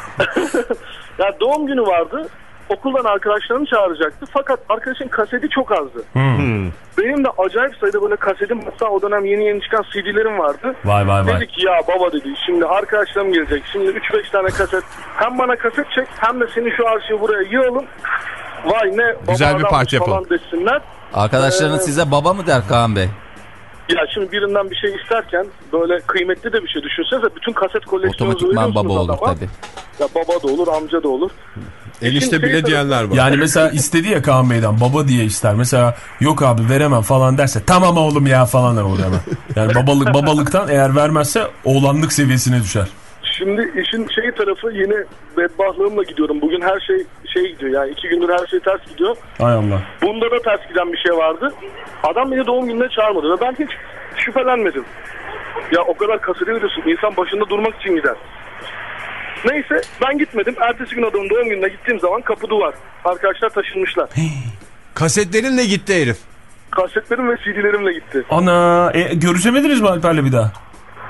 Ya doğum günü vardı. Okuldan arkadaşlarını çağıracaktı. Fakat arkadaşın kaseti çok azdı. Hmm. Benim de acayip sayıda böyle kasetim, hatta o dönem yeni yeni çıkan C D'lerim vardı. Vay vay vay. Dedi ki ya baba dedi, şimdi arkadaşlarım gelecek. Şimdi üç beş tane kaset. Hem bana kaset çek hem de senin şu arşivi buraya yığalım. Vay ne güzel bir parti yapalım desinler. Arkadaşlarınız ee, size baba mı der Kaan Bey? Ya şimdi birinden bir şey isterken böyle kıymetli de bir şey düşünsenize, bütün kaset koleksiyonunuzu otomatikman baba olur adama. Tabii. Ya baba da olur, amca da olur. Enişte bile diyenler var. Yani mesela istedi ya Kaan Bey'den baba diye ister. Mesela yok abi veremem falan derse tamam oğlum ya falan der orada hemen. Yani babalık babalıktan eğer vermezse oğlanlık seviyesine düşer. Şimdi işin şey tarafı, yine bedbahlığımla gidiyorum. Bugün her şey şey gidiyor yani, iki gündür her şey ters gidiyor. Hay Allah. Bunda da ters giden bir şey vardı. Adam beni doğum gününe çağırmadı ve ben hiç şüphelenmedim. Ya o kadar kaseti veriyorsun, insan başında durmak için gider. Neyse ben gitmedim. Ertesi gün adamın doğum gününe gittiğim zaman kapı duvar. Arkadaşlar taşınmışlar. Kasetlerinle gitti herif. Kasetlerim ve C D'lerimle gitti. Ana e, görüşemediniz mi Alper'le bir daha?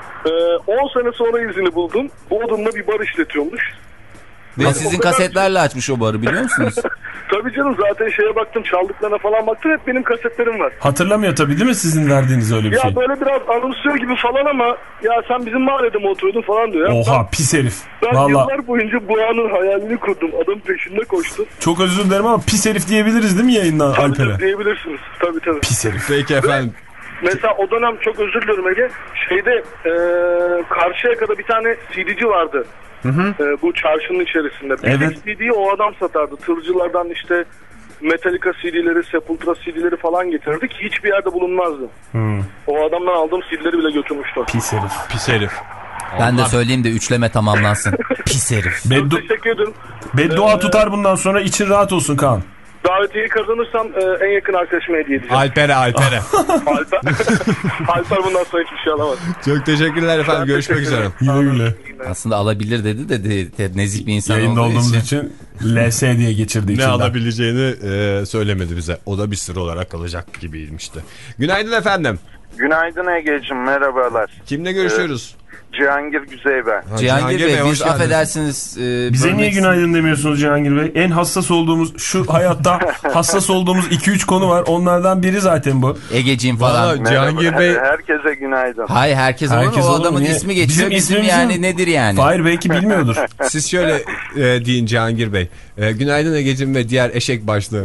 on ee, sene sonra izini buldum. Bu adamla bir bar işletiyormuş. Ve yani sizin kasetlerle şey... açmış o barı, biliyor musunuz? Tabii canım, zaten şeye baktım, çaldıklarına falan baktım, hep benim kasetlerim var. Hatırlamıyor tabii değil mi sizin verdiğiniz öyle bir ya şey? Ya böyle biraz anımsıyor gibi falan ama ya sen bizim mahallede mi oturuyordun falan diyor. Ya. Oha ben, pis herif. Ben Vallahi... yıllar boyunca bu anın hayalini kurdum. Adam peşinde koştu. Çok özür dilerim ama pis herif diyebiliriz değil mi yayından Alper'e? Tabii diyebilirsiniz. Tabii tabii. Pis herif. Peki efendim. Mesela o dönem çok özür dilerim Ege. Şeyde e, Karşıyaka'da bir tane C D'ci vardı. Hı hı. E, bu çarşının içerisinde. Bir evet. C D'yi o adam satardı. Tırcılardan işte Metallica C D'leri, Sepultura C D'leri falan getirirdi ki hiçbir yerde bulunmazdı. Hmm. O adamdan aldığım C D'leri bile götürmüştü. Pis herif. Pis herif. Ben de söyleyeyim de üçleme tamamlansın. Pis herif. Beddu... Teşekkür ederim. Beddua ee, tutar bundan sonra, için rahat olsun Kaan. Davetiyeyi kazanırsam e, en yakın arkadaşıma hediye edeceğim. Alper'e Alper'e. Alper. Alper bundan sonra hiçbir şey alamaz. Çok teşekkürler efendim. Ben Görüşmek üzere. Güle güle. Aslında alabilir dedi de, de, de nezik bir insan yayında olduğu için. için L S diye geçirdi içinden. Ne alabileceğini e, söylemedi bize. O da bir sır olarak kalacak gibiymişti. Günaydın efendim. Günaydın Ege'cim, merhabalar. Kimle görüşüyoruz? Ee, Cihangir Güzey ben. Ha, Cihangir, Cihangir Bey, Bey biz affedersiniz. E, Bize niye günaydın demiyorsunuz Cihangir Bey? En hassas olduğumuz, şu hayatta hassas olduğumuz iki üç konu var. Onlardan biri zaten bu. Egeciğim falan. Merhaba, Cihangir Bey. Herkese günaydın. Hayır, herkes, herkes olur. O adamın niye? ismi geçiyor. Bizim, bizim yani mi? Nedir yani? Fahir belki bilmiyordur. Siz şöyle e, deyin Cihangir Bey. E, günaydın Egeciğim ve diğer eşek başları.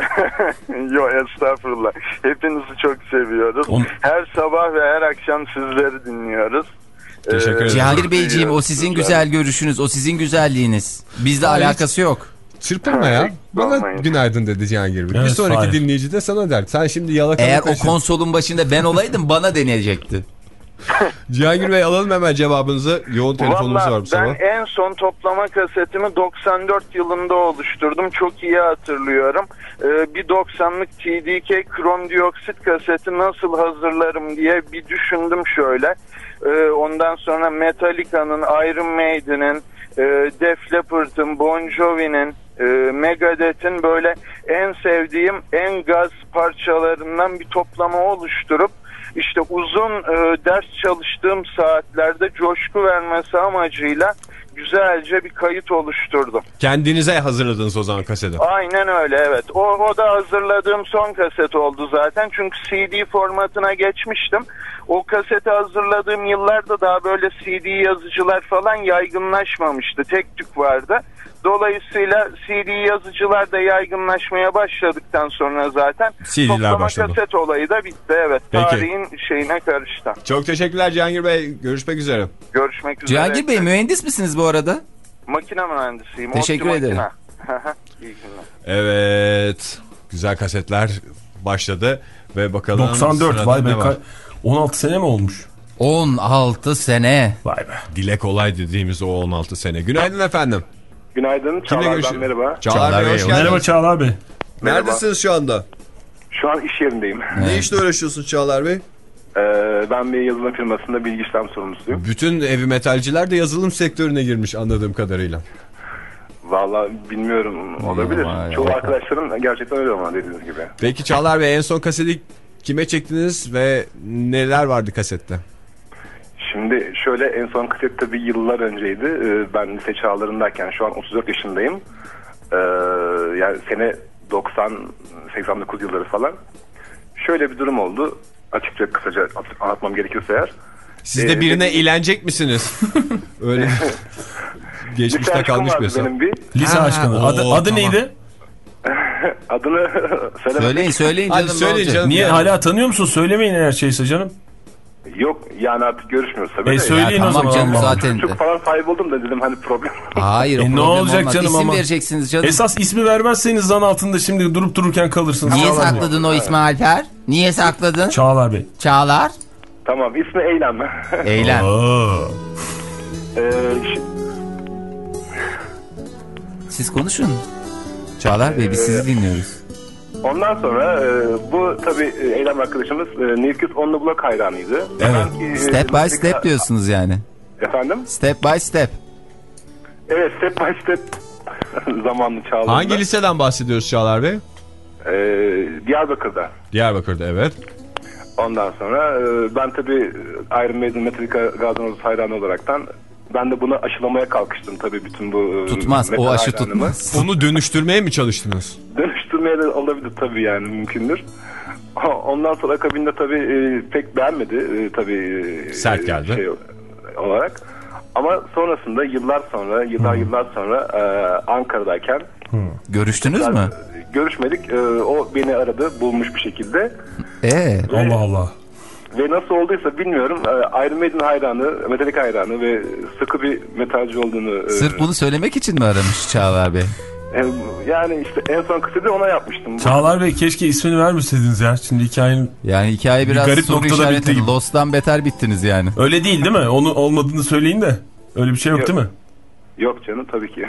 Yok estağfurullah. Hepinizi çok seviyoruz. On... Her sabah ve her akşam sizleri dinliyoruz. Teşekkür ederim. Cihangir Beyciğim, o sizin güzel görüşünüz, o sizin güzelliğiniz. Bizle Hayır. alakası yok. Çırpınma ya. Bana günaydın dedi Cihangir Bey. Evet, bir sonraki hayır. dinleyici de sana der. Sen şimdi yalakalık Eğer taşın. O konsolun başında ben olaydım bana deneyecekti. Cihangir Bey, alalım hemen cevabınızı. Yoğun telefonumuz Vallahi var bu sabah. Ben en son toplama kasetimi doksan dört yılında oluşturdum. Çok iyi hatırlıyorum. Ee, bir doksanlık T D K kromdioksit kaseti nasıl hazırlarım diye bir düşündüm şöyle. Ee, ondan sonra Metallica'nın, Iron Maiden'in, e, Def Leppard'ın, Bon Jovi'nin, e, Megadeth'in böyle en sevdiğim, en gaz parçalarından bir toplama oluşturup İşte uzun e, ders çalıştığım saatlerde coşku vermesi amacıyla güzelce bir kayıt oluşturdum. Kendinize hazırladınız o zaman kaseti. Aynen öyle, evet. O, o da hazırladığım son kaset oldu zaten. Çünkü C D formatına geçmiştim. O kaseti hazırladığım yıllarda daha böyle C D yazıcılar falan yaygınlaşmamıştı. Tek tük vardı. Dolayısıyla C D yazıcılar da yaygınlaşmaya başladıktan sonra zaten C D'ler toplama başladı. kaset olayı da bitti. Evet. Peki. Tarihin şeyine karıştı. Çok teşekkürler Cihangir Bey. Görüşmek üzere. Görüşmek üzere. Cihangir Bey mühendis misiniz bu arada? Makine mühendisiyim. Teşekkür Opti ederim. makine. İyi günler. Evet. Güzel kasetler başladı. Ve bakalım doksan dört sırada vay be. ne var? Ka- on altı sene mi olmuş? on altı sene. Vay be. Dile kolay dediğimiz o on altı sene. Günaydın efendim. Günaydın. Kimle Çağlar ben, görüşüyoruz? merhaba. Çağlar, Çağlar Bey Bey, hoş hoş geldiniz. Merhaba Çağlar Bey. Neredesiniz şu anda? Şu an iş yerindeyim. Ne işle uğraşıyorsunuz Çağlar Bey? Ee, ben bir yazılım firmasında bilgi işlem sorumlusuyum. Bütün heavy metalciler de yazılım sektörüne girmiş anladığım kadarıyla. Vallahi bilmiyorum, olabilir. Vay, Çoğu vay. arkadaşlarım gerçekten öyle ama dediğiniz gibi. Peki Çağlar Bey en son kaseti kime çektiniz ve neler vardı kasette? Şimdi şöyle, en son kaset tabii yıllar önceydi. Ee, ben lise çağlarındayken, şu an otuz dört yaşındayım. Ee, yani sene doksan seksen dokuz yılları falan. Şöyle bir durum oldu. Açıkça kısaca anlatmam gerekirse eğer. Siz de Ee, birine benim- ilenecek misiniz? Öyle geçmişte Lise aşkım kalmış vardı bir hesap. benim bir. Lise Ha, aşkını. Adı, oo, adı tamam. neydi? Adını söylemek Söyleyin söyleyin Hadi canım. ne söyleyin olacak? canım. Niye Yani. hala tanıyor musun? Söylemeyin her şeyse canım. yok yani, artık görüşmüyoruz tabii. E, de. söyleyin Ya o tamam zaman. canım, Allah Allah. zaten. Çok falan sahip oldum da dedim hani problem. Hayır o E, ne problem olacak olmaz. canım İsim ama? vereceksiniz canım. Esas ismi vermezseniz zan altında şimdi durup dururken kalırsınız. Niye Çağlar Bey. sakladın o ismi Alper? Niye sakladın? Çağlar Bey. Çağlar. Tamam, ismi Eylem. Eylem. Oo. ee, şi- Siz konuşun. Çağlar Bey biz sizi dinliyoruz. ondan sonra e, bu tabii e, Eylem arkadaşımız e, Nilküs Onlu Blok hayranıydı. Evet. Ben, e, Step by müzik- step diyorsunuz yani. Efendim? Step by step. Evet, step by step zamanlı çağlarında. Hangi liseden bahsediyoruz Çağlar Bey? E, Diyarbakır'da. Diyarbakır'da evet. Ondan sonra e, ben tabii Iron Maiden, Metallica, Guns N' Roses hayranı olaraktan ben de bunu aşılamaya kalkıştım tabii, bütün bu e, Tutmaz. metal O aşı hayranımı. tutmaz. Onu dönüştürmeye mi çalıştınız? Dönüştürmeye de olabilir tabii, yani mümkündür. Ondan sonra akabinde tabii e, pek beğenmedi e, tabii. e, Sert geldi. Şey olarak. Ama sonrasında yıllar sonra, yıllar yıllar sonra e, Ankara'dayken Görüştünüz mü? görüşmedik. E, o beni aradı, bulmuş bir şekilde. Ee. Allah Allah. Ve nasıl olduysa bilmiyorum. E, Iron Maiden hayranı, Metallica hayranı ve sıkı bir metalci olduğunu. e, Sırf bunu söylemek için mi aramış Çağlar Bey? e, yani işte en son kısmı ona yapmıştım. Çağlar Bey keşke ismini vermeseydiniz ya. Şimdi hikayenin Yani hikaye Bir biraz garip soru noktada bitti işareti. gibi. Lost'tan beter bittiniz yani. öyle değil değil mi? Onu olmadığını söyleyin de. Öyle bir şey yok, Yok. değil mi? Yok canım, tabii ki.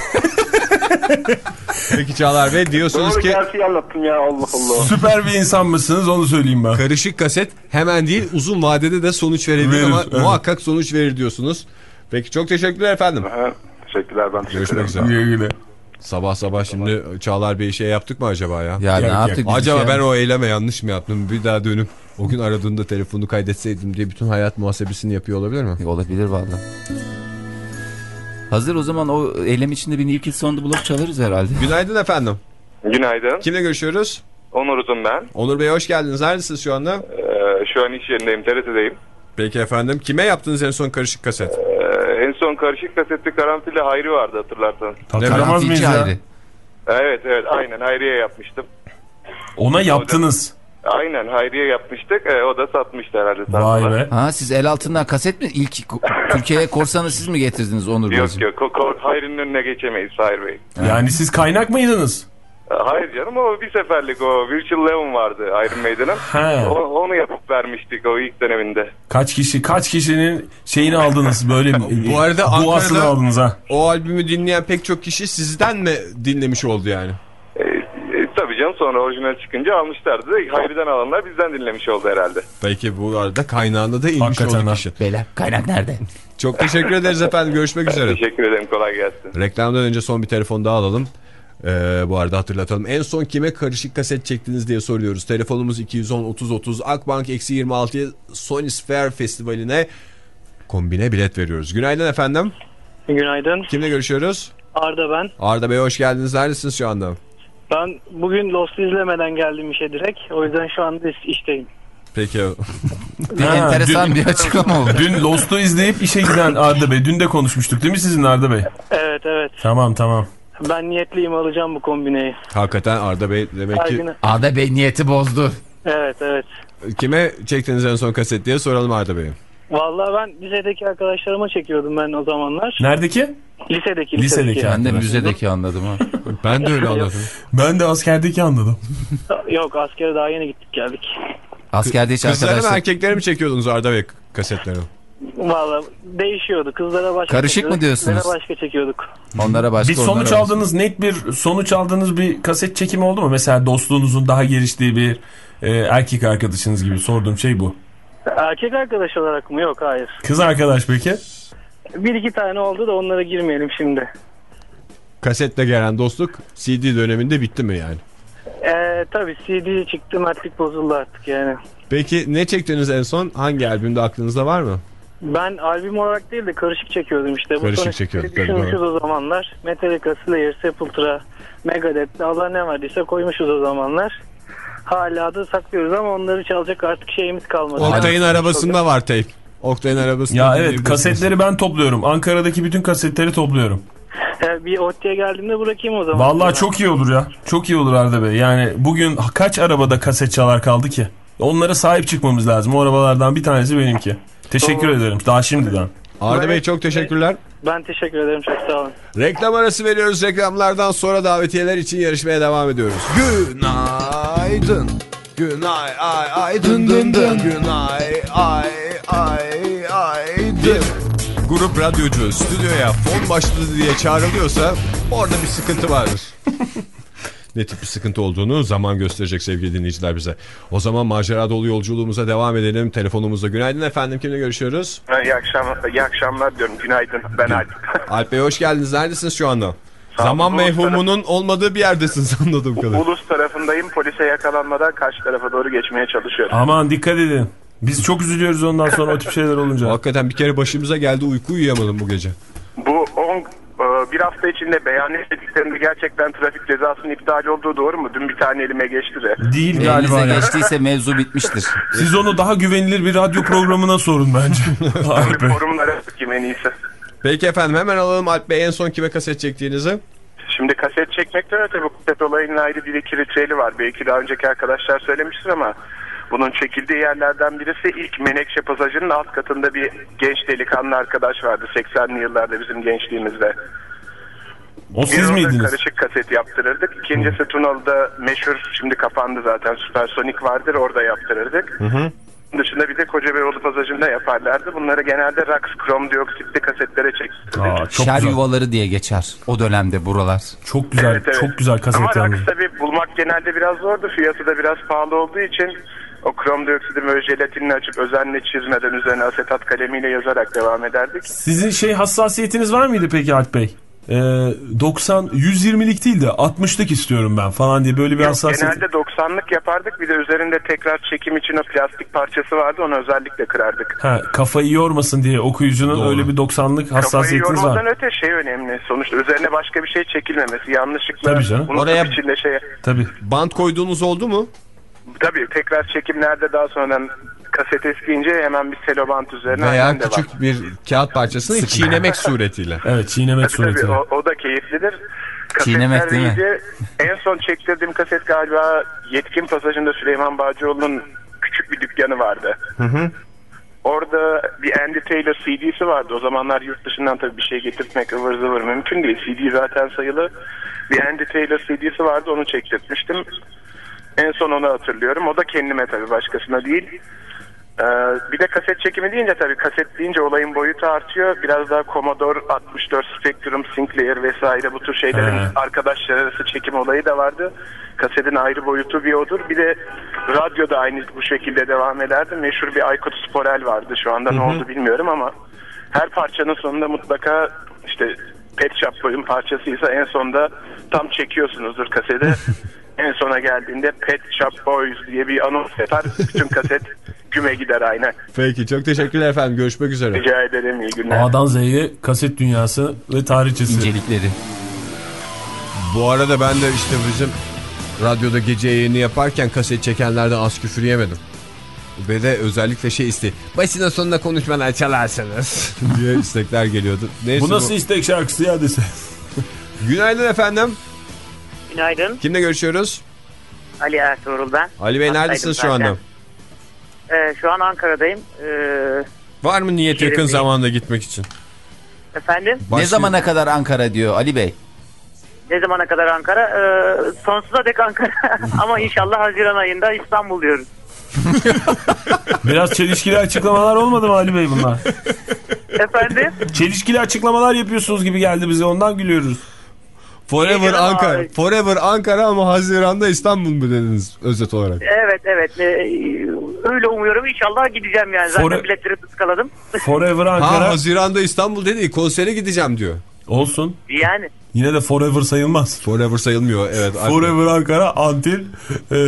Peki Çağlar Bey diyorsunuz Doğru, ki gerçeği anlattım ya, Allah Allah. Süper bir insan mısınız onu söyleyeyim ben. karışık kaset hemen değil uzun vadede de sonuç verebilir Verir, ama evet. muhakkak sonuç verir diyorsunuz. Peki çok teşekkürler efendim. Ha, teşekkürler, ben teşekkür Görüşmek ederim. üzere. Güle güle. Sabah sabah şimdi Çağlar Bey'i şey yaptık mı acaba ya? Ya ne Yok, yaptık biz Acaba ya? ben o eyleme yanlış mı yaptım? Bir daha dönüp o gün aradığında telefonu kaydetseydim diye bütün hayat muhasebesini yapıyor olabilir mi? Olabilir valla. Hazır o zaman o eylem içinde bir New Kids on the Block çalarız herhalde. Günaydın efendim. Günaydın. Kimle görüşüyoruz? Onur Uzun ben. Onur Bey hoş geldiniz. Neredesiniz şu anda? Ee, şu an iş yerindeyim. T R T'deyim. Peki efendim. Kime yaptınız en son karışık kaset? Ee, en son karışık kasetli Karanfil'le Hayri vardı, hatırlarsanız. Hatırlamaz mıyız ya? Ayrı. Evet evet aynen Hayri'ye yapmıştım. Ona yaptınız. Aynen Hayri'ye yapmıştık. Ee, o da satmıştı herhalde. Vay sattılar. be. Ha siz el altından kaset mi? İlk ko- Türkiye'ye korsanı siz mi getirdiniz Onur Bey? Yok yok. Ko- ko- Hayri'nin önüne geçemeyiz Hayri Bey. Yani siz kaynak mıydınız? Ee, hayır canım, o bir seferlik o Virtual Eleven vardı Iron Maiden'ın. He. O- onu yapıp vermiştik o ilk döneminde. Kaç kişi kaç kişinin şeyini aldınız böyle Bu arada duasını Ankara'da- aldınız ha. O albümü dinleyen pek çok kişi sizden mi dinlemiş oldu yani? Ee, e, tabii canım, sonra orijinal çıkınca almışlardı. Hayri'den alanlar bizden dinlemiş oldu herhalde. Belki bu arada kaynağında da inmiş Hakikaten oldu ha. kişi. Beyler kaynak nerede? Çok teşekkür ederiz efendim. Görüşmek üzere. Teşekkür ederim, kolay gelsin. Reklamdan önce son bir telefon daha alalım. Ee, bu arada hatırlatalım. En son kime karışık kaset çektiniz diye soruyoruz. Telefonumuz iki yüz on otuz otuz. Akbank eksi yirmi altıya Sonisphere Festivali'ne kombine bilet veriyoruz. Günaydın efendim. Günaydın. Kimle görüşüyoruz? Arda ben. Arda Bey hoş geldiniz. Neredesiniz şu anda? Ben bugün Lost'u izlemeden geldim işe direkt. O yüzden şu anda işteyim. Peki. Bir ha, enteresan dün, bir açıklama oldu. Dün Lost'u izleyip işe giden Arda Bey. Dün de konuşmuştuk değil mi sizin Arda Bey? Evet evet. Tamam tamam. Ben niyetliyim, alacağım bu kombineyi. Hakikaten Arda Bey demek ki... Arda Bey niyeti bozdu. Evet evet. Kime çektiniz en son kaset diye soralım Arda Bey'e. Vallahi ben lisedeki arkadaşlarıma çekiyordum ben o zamanlar. Neredeki? Lisedeki. Lisedeki. Ben de müzedeki anladım ha. Ben de öyle anladım. Ben de askerdeki anladım. Yok, askere daha yeni gittik geldik. Askerde hiç Kızlara arkadaşlar... mı erkeklere mi çekiyordunuz Arda Bey kasetleri? Vallahi değişiyordu. Kızlara başka Karışık çekiyorduk, mı diyorsunuz? kızlara başka çekiyorduk. Onlara başka, bir sonuç onlara aldığınız, net bir sonuç aldığınız bir kaset çekimi oldu mu? Mesela dostluğunuzun daha geliştiği bir e, erkek arkadaşınız gibi sorduğum şey bu. Erkek arkadaş olarak mı? Yok, hayır. Kız arkadaş peki? Bir iki tane oldu da onlara girmeyelim şimdi. Kasetle gelen dostluk C D döneminde bitti mi yani? Ee, tabii C D çıktı, mertlik bozuldu artık yani. Peki ne çektiniz en son? Hangi albümde aklınızda var mı? Ben albüm olarak değil de karışık çekiyordum işte. Karışık Bu çekiyorduk. düşünmüşüz o zamanlar. Metallica, Slayer, Sepultura, Megadeth, Allah ne vardıysa koymuşuz o zamanlar. Hala da saklıyoruz ama onları çalacak artık şeyimiz kalmadı. Oktay'ın arabasında var tape. Oktay'ın arabasında. Ya evet, kasetleri ben topluyorum. Ankara'daki bütün kasetleri topluyorum. Yani bir O T Y'ye geldiğimde bırakayım o zaman. Vallahi çok iyi olur ya. Çok iyi olur Arda Bey. Yani bugün kaç arabada kaset çalar kaldı ki? Onlara sahip çıkmamız lazım. O arabalardan bir tanesi benimki. Teşekkür Doğru. ederim. Daha şimdiden. Arda ben, Bey çok teşekkürler. Ben teşekkür ederim. Çok sağ olun. Reklam arası veriyoruz. Reklamlardan sonra davetiyeler için yarışmaya devam ediyoruz. Günaydın. Günay ay ay dın dın dın. Günay ay ay ay dın. Grup radyocu stüdyoya fon başladı diye çağrılıyorsa orada bir sıkıntı vardır. Ne tip bir sıkıntı olduğunu zaman gösterecek sevgili dinleyiciler bize. O zaman macera dolu yolculuğumuza devam edelim. Telefonumuzda günaydın efendim. Kimle görüşüyoruz? İyi akşamlar, iyi akşamlar diyorum. Günaydın. Ben Gün. Alp. Alp Bey hoş geldiniz. Neredesiniz şu anda? Zaman mevhumunun olmadığı bir yerdesiniz anladığım kadarıyla. Ulus tarafındayım. Polise yakalanmadan karşı tarafa doğru geçmeye çalışıyorum. Aman dikkat edin. Biz çok üzülüyoruz ondan sonra o tip şeyler olunca. Hakikaten bir kere başımıza geldi, uyku uyuyamadım bu gece. Bu on, bir hafta içinde beyan ettiklerinde gerçekten trafik cezasının iptal olduğu doğru mu? Dün bir tane elime geçti de. Değil galiba. Elinize geçtiyse mevzu bitmiştir. Siz onu daha güvenilir bir radyo programına sorun bence. Forumlara bakayım en iyisi. Peki efendim, hemen alalım Alp Bey, en son kime kaset çektiğinizi? Şimdi kaset çekmekten öte bu kaset olayının ayrı bir iki ritüeli var. Belki daha önceki arkadaşlar söylemiştir ama bunun çekildiği yerlerden birisi ilk Menekşe Pasajı'nın alt katında bir genç delikanlı arkadaş vardı seksenli yıllarda bizim gençliğimizde. O siz miydiniz? Karışık kaset yaptırırdık. İkincisi Tunalı'da meşhur, şimdi kapandı zaten, Süpersonik vardır, orada yaptırırdık. Hı hı. Dışında bir de Kocabeyoğlu Pasajı'nda yaparlardı. Bunları genelde Rax krom dioksitli kasetlere çektirdik. Şer güzel. Yuvaları diye geçer o dönemde buralar. Çok güzel, evet, evet. Çok güzel kaset. Ama Rax tabii bulmak genelde biraz zordu. Fiyatı da biraz pahalı olduğu için o krom dioksidi böyle jelatinini açıp özenle çizmeden üzerine asetat kalemiyle yazarak devam ederdik. Sizin şey hassasiyetiniz var mıydı peki Alp Bey? Ee, doksan yüz yirmilik değil de altmışlık istiyorum ben falan diye böyle bir Yok, hassasiyet. Genelde doksanlık yapardık, bir de üzerinde tekrar çekim için o plastik parçası vardı, onu özellikle kırardık. Ha, kafayı yormasın diye okuyucunun Doğru. öyle bir doksanlık hassasiyetiniz var. Kafayı yormadan öte şey önemli sonuçta, üzerine başka bir şey çekilmemesi, yanlışlıkla oraya içinde şey. Tabii. Bant koyduğunuz oldu mu? Tabii, tekrar çekimlerde daha sonradan kaset eskiyince hemen bir selobant üzerine veya küçük var. Bir kağıt parçasını çiğnemek suretiyle. Evet, çiğnemek tabii, suretiyle. Tabii, o, o da keyiflidir. Çiğnemek değil mi? En son çektirdiğim kaset galiba Yetkin Pasajı'nda Süleyman Bağcıoğlu'nun küçük bir dükkanı vardı. Hı hı. Orada bir Andy Taylor C D'si vardı. O zamanlar yurt dışından tabii bir şey getirtmek ıvır zıvır mümkün değil. C D zaten sayılı. Bir Andy Taylor C D'si vardı, onu çektirtmiştim. En son onu hatırlıyorum. O da kendime tabii, başkasına değil. Ee, bir de kaset çekimi deyince tabii, kaset deyince olayın boyutu artıyor. Biraz daha Commodore altmış dört Spectrum, Sinclair vesaire bu tür şeylerin He. arkadaşlar arası çekim olayı da vardı. Kasetin ayrı boyutu bir odur. Bir de radyo da aynı bu şekilde devam ederdi. Meşhur bir Aykut Sporel vardı. Şu anda Hı-hı. ne oldu bilmiyorum ama her parçanın sonunda mutlaka işte Pet Shop Boys'un parçasıysa en sonda tam çekiyorsunuzdur kaseti. En sona geldiğinde Pet Shop Boys diye bir anons yapar. Bütün kaset güme gider aynen. Peki çok teşekkürler efendim. Görüşmek üzere. Rica ederim. İyi günler. A'dan Z'ye kaset dünyası ve tarihçesi. İncelikleri. Bu arada ben de işte bizim radyoda gece yayını yaparken kaset çekenlerden az küfür yemedim. Ve de özellikle şey isteği. Başına sonuna konuşmalar çalarsınız diye istekler geliyordu. Neyse, bu nasıl bu... istek şarkısı ya dese. Günaydın efendim. Günaydın. Kimle görüşüyoruz? Ali Ertuğrul ben. Ali Bey neredesiniz şu anda? Ee, şu an Ankara'dayım. Ee, Var mı niyet yakın değil. zamanda gitmek için? Efendim? Başlıyor. Ne zamana kadar Ankara diyor Ali Bey? Ne zamana kadar Ankara? Ee, sonsuza dek Ankara. Ama inşallah Haziran ayında İstanbul diyoruz. Biraz çelişkili açıklamalar olmadı mı Ali Bey bunlar? Efendim? Çelişkili açıklamalar yapıyorsunuz gibi geldi bize, ondan gülüyoruz. Forever Ankara. Abi. Forever Ankara ama Haziran'da İstanbul mu dediniz özet olarak? Evet evet. Ee, öyle umuyorum. İnşallah gideceğim yani. Zaten Fore... biletleri ıskaladım. Forever Ankara. Ha, Haziran'da İstanbul dedi. Konsere gideceğim diyor. Olsun. Yani. Yine de Forever sayılmaz. Forever sayılmıyor. Evet. Forever Ankara until e,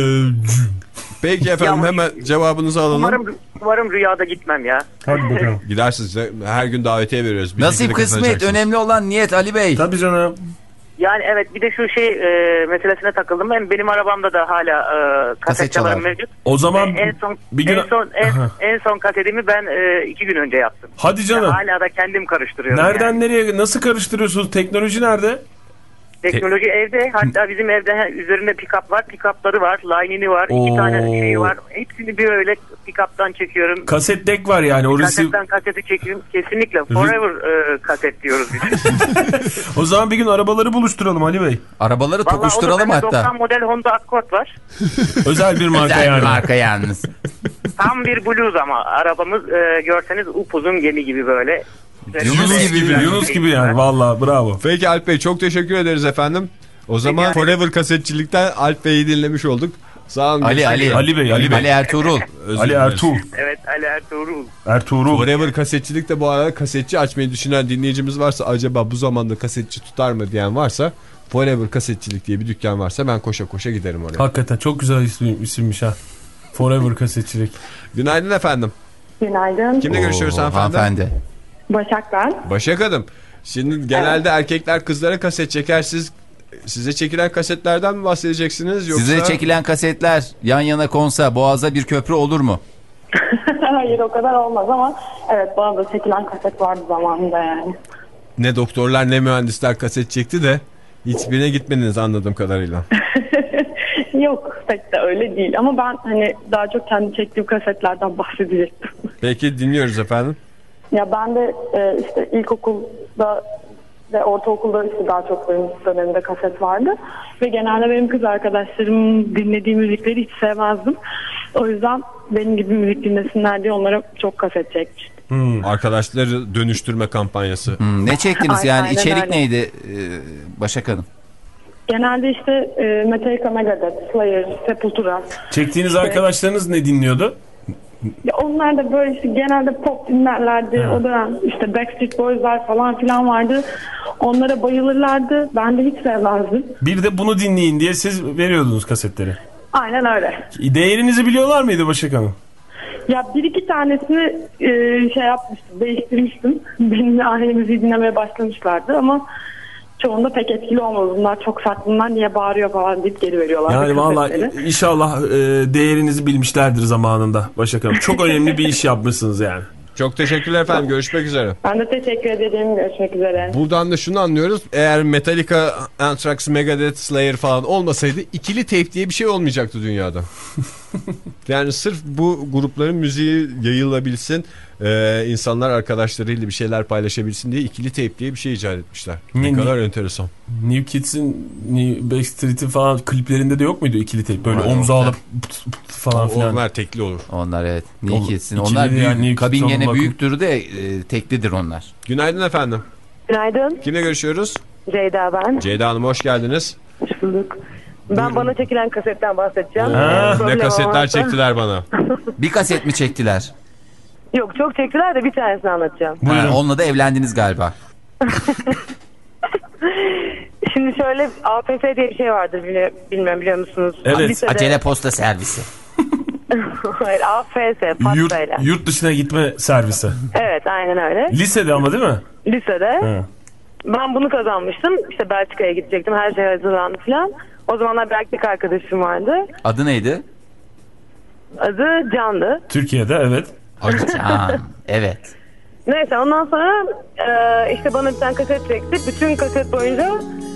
Peki efendim, hemen cevabınızı alalım. Umarım, umarım rüyada gitmem ya. Hadi bakalım. Gidersiniz. Her gün davetiye veriyoruz. Bir nasip kısmet, önemli olan niyet Ali Bey. Tabii canım. Yani evet, bir de şu şey e, meselesine takıldım. Hem benim arabamda da hala e, kaset çalarım mevcut. O zaman en son bir gün... en son en, en son kasetimi ben e, iki gün önce yaptım. Hadi canım. Yani hala da kendim karıştırıyorum. Nereden yani. nereye, nasıl karıştırıyorsunuz? Teknoloji nerede? Teknoloji Te evde. Hatta bizim evde üzerinde pick-up var. Pick-up'ları var. Line'ini var. Oo. İki tane şeyi var. Hepsini bir öyle pick-up'tan çekiyorum. Kaset deck var yani. O kasetten kaseti çekiyorum. Kesinlikle. Forever e, kaset diyoruz biz. O zaman bir gün arabaları buluşturalım Ali Bey. Arabaları vallahi tokuşturalım hatta. doksan model Honda Accord var. Özel bir marka Özel yani. bir marka yalnız. Tam bir blues ama arabamız e, görseniz upuzun gemi gibi böyle. Yunus gibi, yani. Yunus gibi yani, vallahi bravo. Peki Alp Bey, çok teşekkür ederiz efendim. O zaman yani. Forever kasetçilikten Alp Bey'i dinlemiş olduk. Sağ olun. Ali Ali Ali Bey, Ali Bey. Ali Ertuğrul. Ali Ertuğrul. Evet, Ali Ertuğrul. Ertuğrul. Forever kasetçilikte bu arada kasetçi açmayı düşünen dinleyicimiz varsa, acaba bu zamanda kasetçi tutar mı diyen varsa, Forever kasetçilik diye bir dükkan varsa ben koşa koşa giderim oraya. Hakikaten çok güzel isim, isimmiş ha. Forever kasetçilik. Günaydın efendim. Günaydın. Kimle Oo, görüşüyoruz hanımefendi? hanımefendi? Başak ben. Başak Hanım. Şimdi genelde evet. erkekler kızlara kaset çeker. Siz size çekilen kasetlerden mi bahsedeceksiniz yoksa? Size çekilen kasetler yan yana konsa boğaza bir köprü olur mu? Hayır, o kadar olmaz ama evet, bana da çekilen kaset vardı zamanında yani. Ne doktorlar ne mühendisler kaset çekti de hiçbirine gitmediniz anladığım kadarıyla. Yok, pek de öyle değil ama ben hani daha çok kendi çektiğim kasetlerden bahsedecektim. Peki, dinliyoruz efendim. Ya ben de e, işte ilkokulda ve ortaokulda işte daha çok benim dönemimde kaset vardı. Ve genelde benim kız arkadaşlarım dinlediği müzikleri hiç sevmezdim. O yüzden benim gibi müzik dinlesinler diye onlara çok kaset çekmiştim. Hmm. Arkadaşları dönüştürme kampanyası. Hmm. Ne çektiniz Aynen, yani? aynen İçerik öyle. neydi ee, Başak Hanım? Genelde işte e, Metallica, Megadeth, Slayer, Sepultura. Çektiğiniz işte, arkadaşlarınız ne dinliyordu? Ya onlar da böyle işte genelde pop dinlerlerdi. Evet. O dönem işte Backstreet Boys'lar falan filan vardı. Onlara bayılırlardı. Ben de hiç sevmezdim. Bir de bunu dinleyin diye siz veriyordunuz kasetleri. Aynen öyle. Değerinizi biliyorlar mıydı Başak Hanım? Ya bir iki tanesini e, şey yapmıştım, değiştirmiştim. Benimle aynı müziği dinlemeye başlamışlardı ama çoğunda pek etkili olmadı. Bunlar çok sert, bunlar niye bağırıyor falan deyip geri veriyorlar. Yani vallahi inşallah e, değerinizi bilmişlerdir zamanında Başak Hanım. Çok önemli bir iş yapmışsınız yani. Çok teşekkürler efendim. Görüşmek üzere. Ben de teşekkür ederim. Görüşmek üzere. Buradan da şunu anlıyoruz. Eğer Metallica, Anthrax, Megadeth, Slayer falan olmasaydı ikili teyp diye bir şey olmayacaktı dünyada. Yani sırf bu grupların müziği yayılabilsin, e, insanlar arkadaşlarıyla bir şeyler paylaşabilsin diye ikili teyp diye bir şey icat etmişler. Ne, ne kadar ne, enteresan. New Kids'in, New Backstreet'in falan kliplerinde de yok muydu ikili teyp? Böyle omza alıp falan filan. Onlar tekli olur. Onlar evet. New Kids'in. Onlar büyük. Yani kabin gene büyüktür de e, teklidir onlar. Günaydın efendim. Günaydın. Kimle görüşüyoruz? Ceyda ben. Ceyda Hanım, hoş geldiniz. Hoş bulduk. Ben Buyurun. Bana çekilen kasetten bahsedeceğim. Ha, ne kasetler olmazsa. Çektiler bana. Bir kaset mi çektiler? Yok, çok çektiler de bir tanesini anlatacağım. Ha, onunla da evlendiniz galiba. Şimdi şöyle A P S diye bir şey vardır bile, bilmiyorum biliyor musunuz? Evet. Lisede... Acele posta servisi. Hayır A P S. Yurt, yurt dışına gitme servisi. Evet aynen öyle. Lisede ama değil mi? Lisede. He. Ben bunu kazanmıştım. İşte Belçika'ya gidecektim. Her şey hazırlandı falan. O zamanlar bir erkek arkadaşım vardı. Adı neydi? Adı Can'dı. Türkiye'de evet. Can. Evet. Neyse ondan sonra e, işte bana bir tane kaset çekti. Bütün kaset boyunca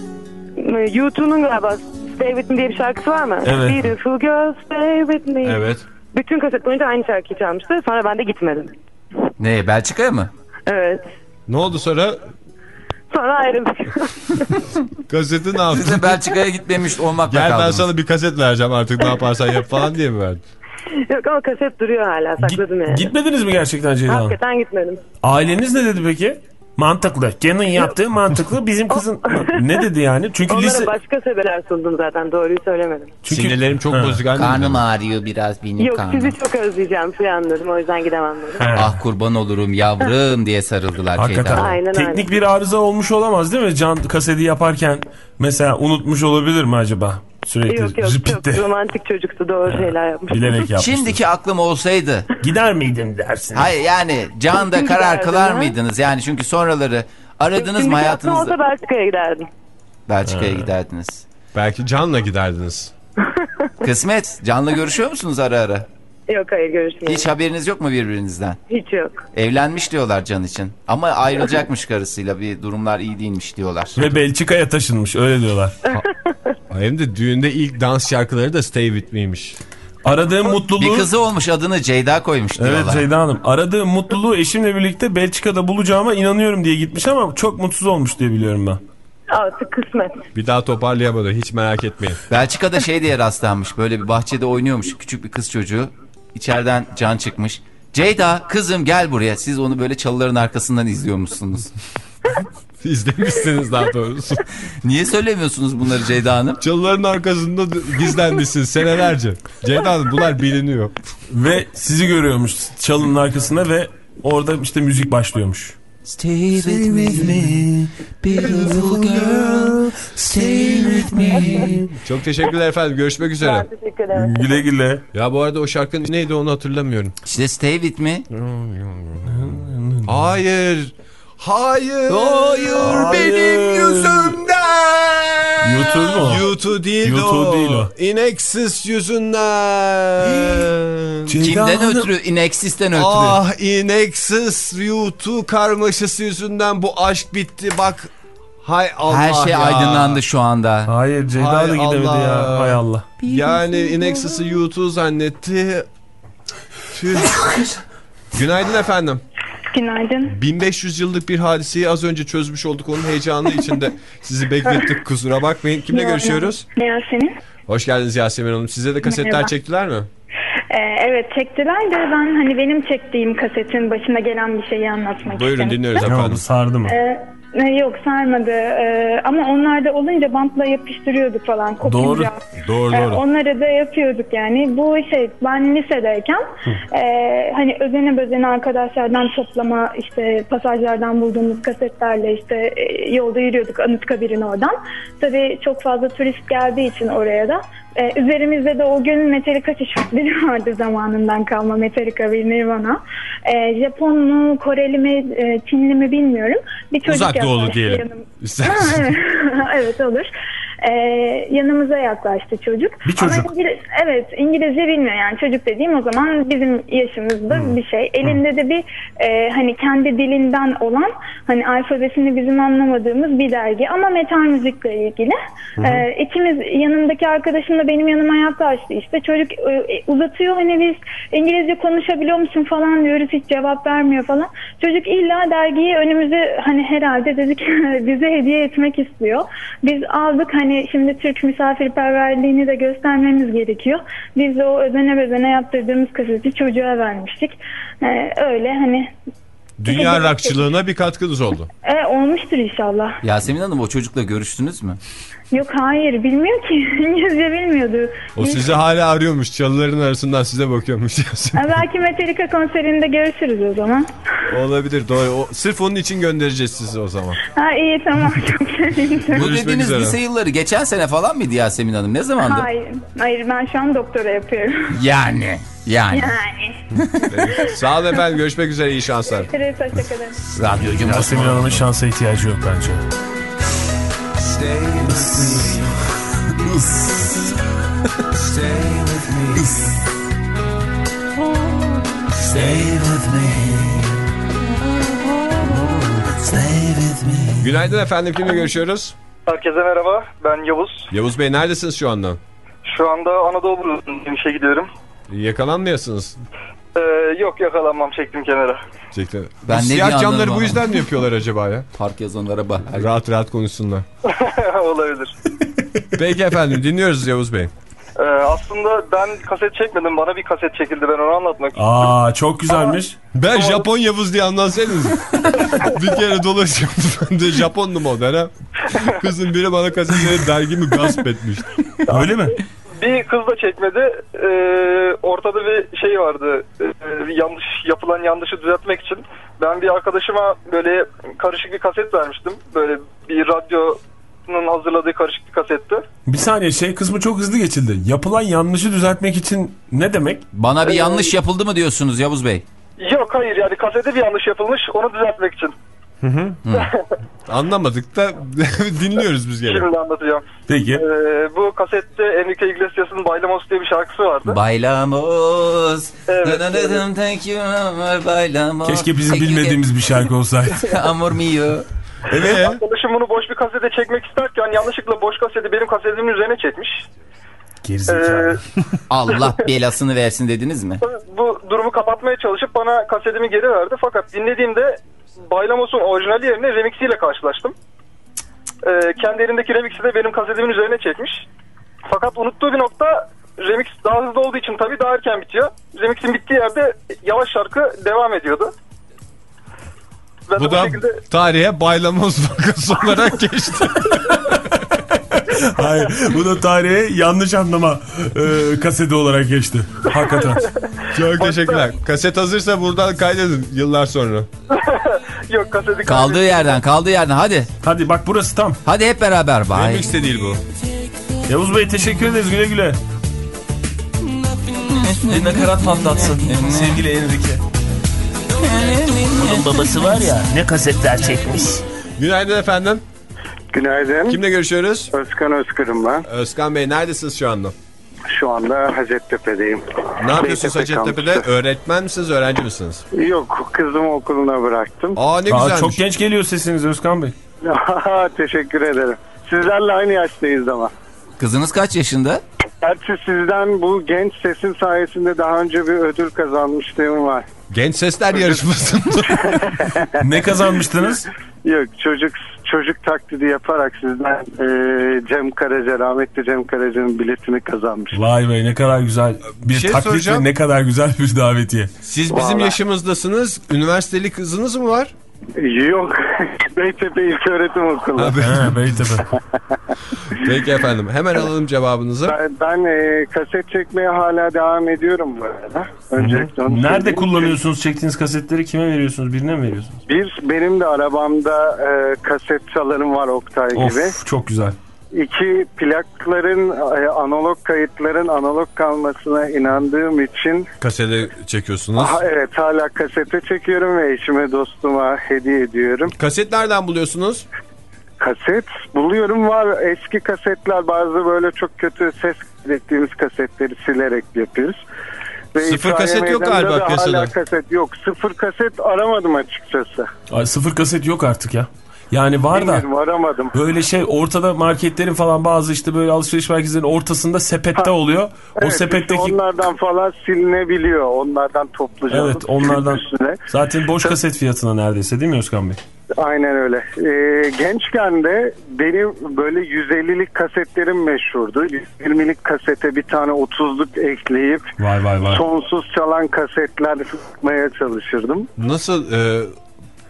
e, U two'nun galiba Stay With Me diye bir şarkısı var mı? Evet. Beautiful girl stay with me. Evet. Bütün kaset boyunca aynı şarkıyı çalmıştı. Sonra ben de gitmedim. Ne, Belçika'ya mı? Evet. Ne oldu sonra? Sonra ayrıldık. Kaseti ne yaptın? Siz de Belçika'ya gitmemiş olmakla Gel kaldınız. ben sana bir kaset vereceğim artık ne yaparsan yap falan diye mi verdin? Yok ama kaset duruyor hala, sakladım yani. Gitmediniz mi gerçekten Ceyda Hanım? Hakikaten gitmedim. Aileniz ne dedi peki? Mantıklı. Can'ın yaptığı mantıklı. Bizim kızın ne dedi yani? Çünkü Onlara lise... başka sebeler sundum zaten. Doğruyu söylemedim. Çünkü... Sinirlerim çok bozuk anne. Karnım ağrıyor biraz benim Yok karnım. sizi çok özleyeceğim falan dedim. O yüzden gidemem dedim. He. Ah kurban olurum yavrum diye sarıldılar. Hakikaten. Aynen Teknik öyle. bir arıza olmuş olamaz değil mi? Can kaseti yaparken mesela unutmuş olabilir mi acaba? Sürekli Yok yok repeat'te. çok romantik çocuktu. Doğru şeyler yapmış. Bilerek yapmıştır. Şimdiki aklım olsaydı. Gider miydin dersin? Hayır yani Can'da karar Giderdim kılar ha. mıydınız? Yani çünkü sonraları aradınız mı Şimdiki aklım hayatınızda? olsa Belçika'ya giderdim. Belçika'ya giderdiniz. Belki Can'la giderdiniz. Kısmet. Can'la görüşüyor musunuz ara ara? Yok hayır görüşmeyelim. Hiç haberiniz yok mu birbirinizden? Hiç yok. Evlenmiş diyorlar Can için. Ama ayrılacakmış karısıyla, bir durumlar iyi değilmiş diyorlar. Ve Belçika'ya taşınmış öyle diyorlar. Hem de düğünde ilk dans şarkıları da Stay With Me'ymiş. Aradığım mutluluğu... Bir kızı olmuş, adını Ceyda koymuş diyorlar. Evet Ceyda Hanım. Aradığım mutluluğu eşimle birlikte Belçika'da bulacağıma inanıyorum diye gitmiş ama çok mutsuz olmuş diye biliyorum ben. Artık kısmet. Bir daha toparlayamadı, hiç merak etmeyin. Belçika'da şey diye rastlanmış, böyle bir bahçede oynuyormuş küçük bir kız çocuğu. İçeriden Can çıkmış. Ceyda kızım gel buraya. Siz onu böyle çalıların arkasından izliyormuşsunuz. İzlemişsiniz daha doğrusu. Niye söylemiyorsunuz bunları Ceyda Hanım? Çalıların arkasında gizlenmişsin senelerce. Ceyda Hanım bunlar biliniyor. Ve sizi görüyormuş çalının arkasında ve orada işte müzik başlıyormuş. Stay with me, beautiful girl, stay with me. Çok teşekkürler efendim, görüşmek üzere. Ben teşekkür ederim. Güle güle. Ya bu arada o şarkının neydi onu hatırlamıyorum. İşte stay with me. Hayır. Hayır. Hayır. Benim yüzümden. YouTube mu? YouTube değil YouTube o. değil o. İneksiz yüzünden. Kimden ötürü? İneksisten ötürü. Ah ineksiz YouTube karmaşası yüzünden bu aşk bitti bak. Hay Allah Her şey ya. aydınlandı şu anda. Hayır Ceyda Hay da gidemedi Allah. ya. Hay Allah. Yani ineksiz'i YouTube zannetti. Tüh. Günaydın efendim. Günaydın. bin beş yüz yıllık bir hadiseyi az önce çözmüş olduk. Onun heyecanı içinde sizi beklettik. Kusura bakmayın. Kimle görüşüyoruz? Yasemin. Hoş geldiniz Yasemin Hanım. Size de kasetler Merhaba. çektiler mi? Ee, evet çektiler de ben hani benim çektiğim kasetin başına gelen bir şeyi anlatmak Buyurun istemiştim. dinliyoruz Ne efendim. oldu, sardı mı? Ee, e, yok sarmadı ee, ama onlarda olunca bantla yapıştırıyorduk falan. Doğru. Kopunca. Doğru Ee, doğru. onları da yapıyorduk yani. Bu şey ben lisedeyken e, hani özene bezene arkadaşlardan toplama işte pasajlardan bulduğumuz kasetlerle işte e, yolda yürüyorduk Anıtkabir'in oradan. Tabii çok fazla turist geldiği için oraya da e, üzerimizde de o gün Metallica tişörtleri vardı zamanından kalma Metallica ve Nirvana. E, Japon mu Koreli mi e, Çinli mi bilmiyorum. Bir çocuk Uzak Doğulu yaklaştı diyelim. yanım- İsterseniz. Ha, evet. Evet olur. Ee, yanımıza yaklaştı çocuk. Bir çocuk. Ama İngiliz, evet İngilizce bilmiyor yani çocuk dediğim o zaman bizim yaşımızda Hmm. bir şey. Elinde de bir e, hani kendi dilinden olan hani alfabesini bizim anlamadığımız bir dergi ama metal müzikle ilgili. Ee, ikimiz yanımdaki arkadaşım da benim yanıma yaklaştı işte çocuk e, uzatıyor hani biz İngilizce konuşabiliyor musun falan diyoruz hiç cevap vermiyor falan. Çocuk illa dergiyi önümüze hani herhalde dedik bize hediye etmek istiyor. Biz aldık hani şimdi Türk misafirperverliğini de göstermemiz gerekiyor. Biz de o özene bezene yaptırdığımız kaseti çocuğa vermiştik. Ee, öyle hani dünya rockçılığına bir katkınız oldu. E, olmuştur inşallah. Yasemin Hanım, o çocukla görüştünüz mü? Yok, hayır, bilmiyor ki. İngilizce bilmiyordu. O sizi hala arıyormuş. Çalıların arasından size bakıyormuş Yasemin. E, belki Metallica konserinde görüşürüz o zaman. Olabilir, doğru. O, sırf onun için göndereceğiz sizi o zaman. Ha, iyi, tamam, çok sevindim. Bu dediğiniz üzere. lise yılları geçen sene falan mıydı Yasemin Hanım? Ne zamandı? Hayır, hayır, ben şu an doktora yapıyorum. Yani. Yani. Yani. Sağ olun efendim. Görüşmek üzere. İyi şanslar. Evet, hoşçakalın. Radyocum Yasemin Hanım'ın şansa ihtiyacı yok bence. Stay with me. Stay with me. Stay with me. Stay with me. Günaydın efendim. Kimle görüşüyoruz? Herkese merhaba. Ben Yavuz. Yavuz Bey, neredesiniz şu anda? Şu anda Anadolu işe gidiyorum. Yakalanmayasınız. Ee, yok, yakalanmam. Çektim kenara. Çektim. Ben Bu ne siyah diye camları anladım bu yüzden mi yapıyorlar acaba ya? Park yazan araba. Rahat rahat konuşsunlar. Olabilir. Peki efendim, dinliyoruz Yavuz Bey. Ee, aslında ben kaset çekmedim. Bana bir kaset çekildi. Ben onu anlatmak istiyorum. Aa, çok güzelmiş. Ben Ama... Japon Yavuz diye anlatsaydınız. Bir kere dolaşıyorum. Ben de Japondum o dönem. Kızın biri bana kasetleri, dergimi gasp etmişti. Öyle mi? Bir kız da çekmedi. Ee, ortada bir şey vardı. Ee, yanlış yapılan yanlışı düzeltmek için. Ben bir arkadaşıma böyle karışık bir kaset vermiştim. Böyle bir radyonun hazırladığı karışık bir kasetti. Bir saniye, şey kısmı çok hızlı geçildi. Yapılan yanlışı düzeltmek için ne demek? Bana bir Ee, yanlış yapıldı mı diyorsunuz Yavuz Bey? Yok, hayır, yani kasete bir yanlış yapılmış, onu düzeltmek için. Hı hı. Anlamadık da dinliyoruz biz gene. Şimdi anlatacağım. Peki. Ee, bu kasette Enrique Iglesias'ın Bailamos diye bir şarkısı vardı. Bailamos. Evet. Thank you, bailamos. Keşke bizim bilmediğimiz bir şarkı olsaydı. Amor mio. Evet. Arkadaşım bunu boş bir kasete çekmek isterken yanlışlıkla boş kaseti benim kasetimin üzerine çekmiş. Gerizekalı. Ee, Allah belasını versin dediniz mi? Bu durumu kapatmaya çalışıp bana kasetimi geri verdi. Fakat dinlediğimde Bailamos'un orijinali yerine remixiyle karşılaştım. Ee, kendi elindeki remixi de benim kasetimin üzerine çekmiş. Fakat unuttuğu bir nokta, remix daha hızlı olduğu için tabii daha erken bitiyor. Remixin bittiği yerde yavaş şarkı devam ediyordu. Ben bu da şekilde... tarihe Bailamos vakası olarak geçti. Hayır, bu da tarihe yanlış anlama e, kaseti olarak geçti. Hakikaten. Çok teşekkürler. Kaset hazırsa buradan kaydedin yıllar sonra. Yok, kaseti kaldığı yerden, kaldığı yerden hadi. Hadi bak, burası tam. Hadi hep beraber. Bye. Remix de değil bu. Yavuz Bey, teşekkür ederiz, güle güle. Nakarat patlatsın sevgili Enrique. Bunun babası var ya, ne kasetler çekmiş. Günaydın efendim. Günaydın. Kimle görüşüyoruz? Özkan Özkır'ım ben. Özkan Bey, neredesiniz şu anda? Şu anda Hacettepe'deyim. Ne yapıyorsunuz Hacettepe'de? Öğretmen misiniz, öğrenci misiniz? Yok, kızımı okuluna bıraktım. Aa, ne güzelmiş. Aa, çok genç geliyor sesiniz Özkan Bey. Teşekkür ederim. Sizlerle aynı yaştayız ama. Kızınız kaç yaşında? Gerçi sizden bu genç sesin sayesinde daha önce bir ödül kazanmışlığım var. Genç Sesler yarışmasında. Ne kazanmıştınız? Yok, çocuk çocuk taklidi yaparak sizden e, Cem Karaca, rahmetli Cem Karaca'nın biletini kazanmış. Vay be, ne kadar güzel bir, bir şey taklit ve ne kadar güzel bir davetiye. Siz bizim Vallahi. yaşımızdasınız. Üniversiteli kızınız mı var? Yok. Beytepe İlköğretim Okulu. Ha, Beytepe. Peki efendim. Hemen alalım cevabınızı. Ben, ben e, kaset çekmeye hala devam ediyorum bu arada. Öncelikle onu Nerede söyleyeyim. kullanıyorsunuz çektiğiniz kasetleri? Kime veriyorsunuz? Birine mi veriyorsunuz? Bir, benim de arabamda e, kaset çalarım var Oktay of, gibi. Çok güzel. İki, plakların, e, analog kayıtların analog kalmasına inandığım için... Kasete çekiyorsunuz. Aha, evet, hala kasete çekiyorum ve eşime, dostuma hediye ediyorum. Kaset nereden buluyorsunuz? Kaset buluyorum, var eski kasetler, bazı böyle çok kötü ses ürettiğimiz kasetleri silerek yapıyoruz. Ve sıfır kaset yok galiba piyasada. Hala kaset yok. Sıfır kaset aramadım açıkçası. Ay, sıfır kaset yok artık ya. Yani var Bilmiyorum, da aramadım. Böyle şey ortada, marketlerin falan bazı işte böyle alışveriş merkezlerinin ortasında sepette ha. oluyor. O evet, sepetteki işte onlardan falan silinebiliyor. Onlardan toplayacağız. Evet, onlardan. Zaten boş kaset fiyatına neredeyse, değil mi Özkan Bey? Aynen öyle. Ee, gençken de benim böyle yüz ellilik kasetlerim meşhurdu. yüz yirmilik kasete bir tane otuzluk ekleyip vay vay vay. sonsuz çalan kasetler tutmaya çalışırdım. Nasıl? E,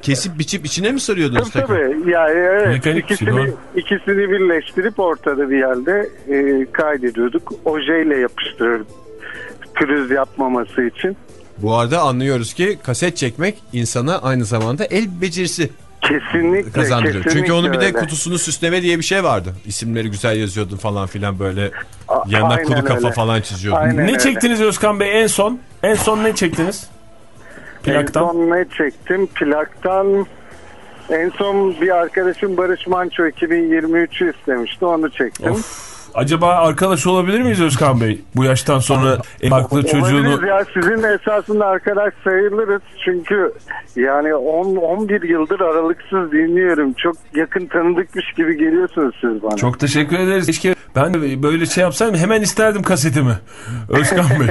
kesip biçip içine mi sarıyordunuz? Tabii tabii. Yani, evet, Mekanik ikisini, doğru. ikisini birleştirip ortada bir yerde e, kaydediyorduk. Ojeyle yapıştırıyorduk. Pürüz yapmaması için. Bu arada anlıyoruz ki kaset çekmek insana aynı zamanda el becerisi kesinlikle kazandırıyor. kesinlikle Çünkü onun bir de öyle. kutusunu süsleme diye bir şey vardı. İsimleri güzel yazıyordun falan filan böyle A- yanına aynen kuru kafa öyle. falan çiziyordun. Aynen Ne öyle. çektiniz Özkan Bey en son? En son ne çektiniz? Plaktan. En son ne çektim? Plaktan en son bir arkadaşım Barış Manço iki bin yirmi üçü istemişti. Onu çektim. Of. Acaba arkadaş olabilir miyiz Özkan Bey? Bu yaştan sonra emekli çocuğunu... Olabiliriz ya, sizin esasında arkadaş sayılırız. Çünkü yani on on bir yıldır aralıksız dinliyorum. Çok yakın tanıdıkmış gibi geliyorsunuz siz bana. Çok teşekkür ederiz. Keşke ben de böyle şey yapsaydım, hemen isterdim kasetimi. Özkan Bey.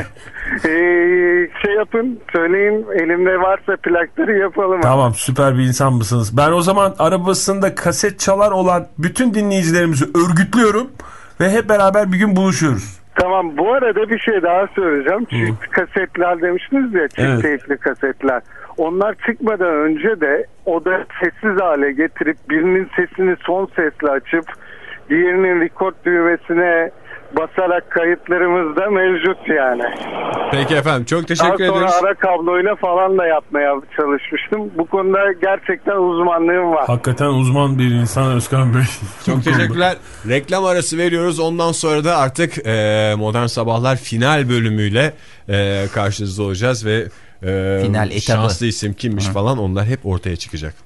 ee, şey yapın, söyleyin, elimde varsa plakları yapalım. Tamam, süper bir insan mısınız? Ben o zaman arabasında kaset çalar olan bütün dinleyicilerimizi örgütlüyorum ve hep beraber bir gün buluşuyoruz. Tamam, bu arada bir şey daha söyleyeceğim. Çift kasetler demiştiniz ya, çift Evet. teypli kasetler. Onlar çıkmadan önce de o da sessiz hale getirip birinin sesini son sesle açıp diğerinin record düğmesine basarak kayıtlarımız da mevcut yani. Peki efendim, çok teşekkür Daha sonra ederiz. ara kabloyla falan da yapmaya çalışmıştım. Bu konuda gerçekten uzmanlığım var. Hakikaten uzman bir insan Özkan Bey. Çok teşekkürler. Reklam arası veriyoruz. Ondan sonra da artık e, Modern Sabahlar final bölümüyle e, karşınızda olacağız ve e, Final etabı. şanslı isim kimmiş Hı. falan, onlar hep ortaya çıkacak.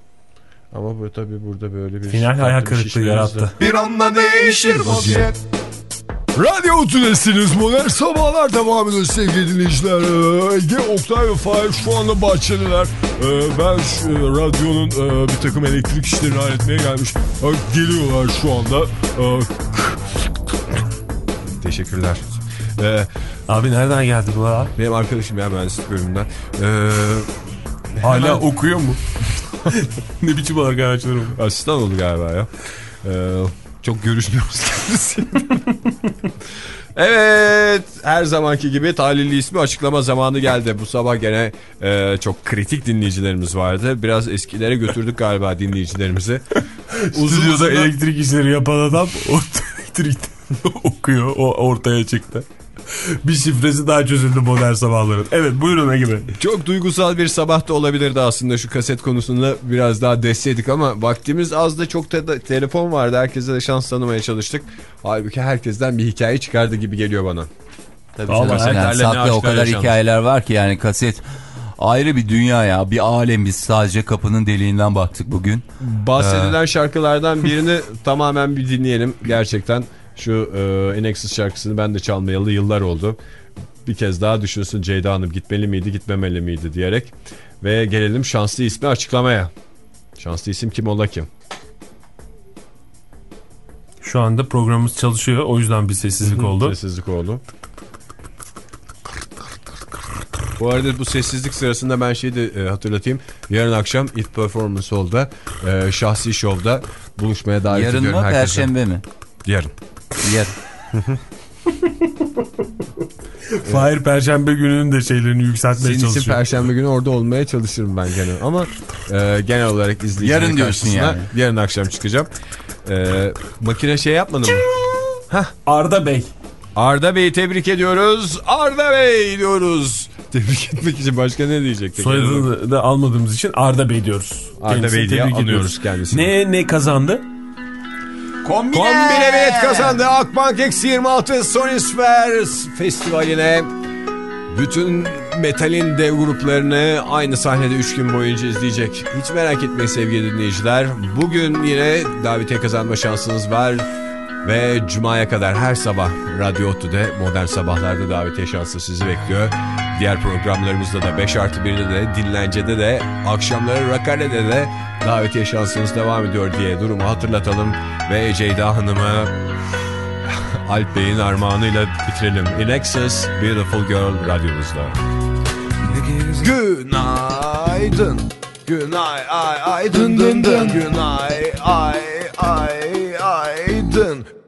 Ama bu tabii burada böyle bir Final hayal kırıklığı yarattı. Bir anda değişir vaziyet. Radyo Tülesi'niz, Modern Sabahlar devam ediyor sevgili dinleyiciler. Ee, Ege, Oktay ve Fahir şu anda bahçeliler. Ee, ben şu, e, radyonun e, bir takım elektrik işlerini halletmeye gelmiş. Ee, geliyorlar şu anda. Ee, teşekkürler. Ee, Abi nereden geldi bu abi? Benim arkadaşım ya, mühendislik bölümünden. Ee, Hala hemen... okuyor mu? Ne biçim arkadaşlarım? Asistan oldu galiba ya. Ee, çok görüşmüyoruz kendisi. Evet, her zamanki gibi talihli ismi açıklama zamanı geldi. Bu sabah gene e, çok kritik dinleyicilerimiz vardı. Biraz eskilere götürdük galiba dinleyicilerimizi. Stüdyoda uzun... elektrik işleri yapan adam elektrikten okuyor. O ortaya çıktı. Bir şifresi daha çözüldü Modern Sabahların. Evet, buyurun Ege Bey. Çok duygusal bir sabah da olabilirdi aslında, şu kaset konusunda biraz daha destedik ama vaktimiz az da çok da telefon vardı. Herkese de şans tanımaya çalıştık. Halbuki herkesten bir hikaye çıkardı gibi geliyor bana. Tabii canım, yani saklı o kadar yaşanmış hikayeler var ki yani kaset ayrı bir dünya ya. Bir alem, biz sadece kapının deliğinden baktık bugün. Bahsedilen ee... şarkılardan birini tamamen bir dinleyelim gerçekten. Şu e, Inexus şarkısını ben de çalmayalı yıllar oldu. Bir kez daha düşünsün Ceyda Hanım, gitmeli miydi gitmemeli miydi diyerek. Ve gelelim şanslı ismi açıklamaya. Şanslı isim kim ola ki? Şu anda programımız çalışıyor, o yüzden bir sessizlik oldu. Sessizlik oldu. Bu arada bu sessizlik sırasında ben şeyi de e, hatırlatayım. Yarın akşam It Performance Hall'da e, şahsi şovda buluşmaya davet Yarın ediyorum mı, herkese. Perşembe mi? Yarın. Yarın. Fahir Perşembe gününün de şeylerini yükseltmeye Senin çalışıyor. için Perşembe günü orada olmaya çalışırım ben gene. Ama e, genel olarak izleyicilerin yarın diyorsun yani. Yarın akşam çıkacağım. E, makine şey yapmadı mı? Hah. Arda Bey. Arda Bey'i tebrik ediyoruz. Arda Bey diyoruz. Tebrik etmek için başka ne diyecektik? Soyadını da almadığımız için Arda Bey diyoruz. Arda Kendisini Bey diye tebrik anıyoruz ediyoruz kendisini. Ne ne kazandı? Kombine. Kombine bilet kazandı. Akbank Eksi yirmi altı Sonisfer Festivali'ne bütün metalin dev gruplarını aynı sahnede üç gün boyunca izleyecek. Hiç merak etmeyin sevgili dinleyiciler. Bugün yine davetiye kazanma şansınız var. Ve Cuma'ya kadar her sabah Radyo Ottu'da Modern Sabahlar'da davetiye şansı sizi bekliyor. Diğer programlarımızda da beş artı birde de, Dinlence'de de, akşamları Rakare'de de davetiye şansınız devam ediyor diye durumu hatırlatalım. Ve Ceyda Hanım'ı Alp Bey'in armağanıyla bitirelim. In Excess, Beautiful Girl radyomuzda. Günaydın. Günay ay ay dın dın dın. Günay ay ay ay dın.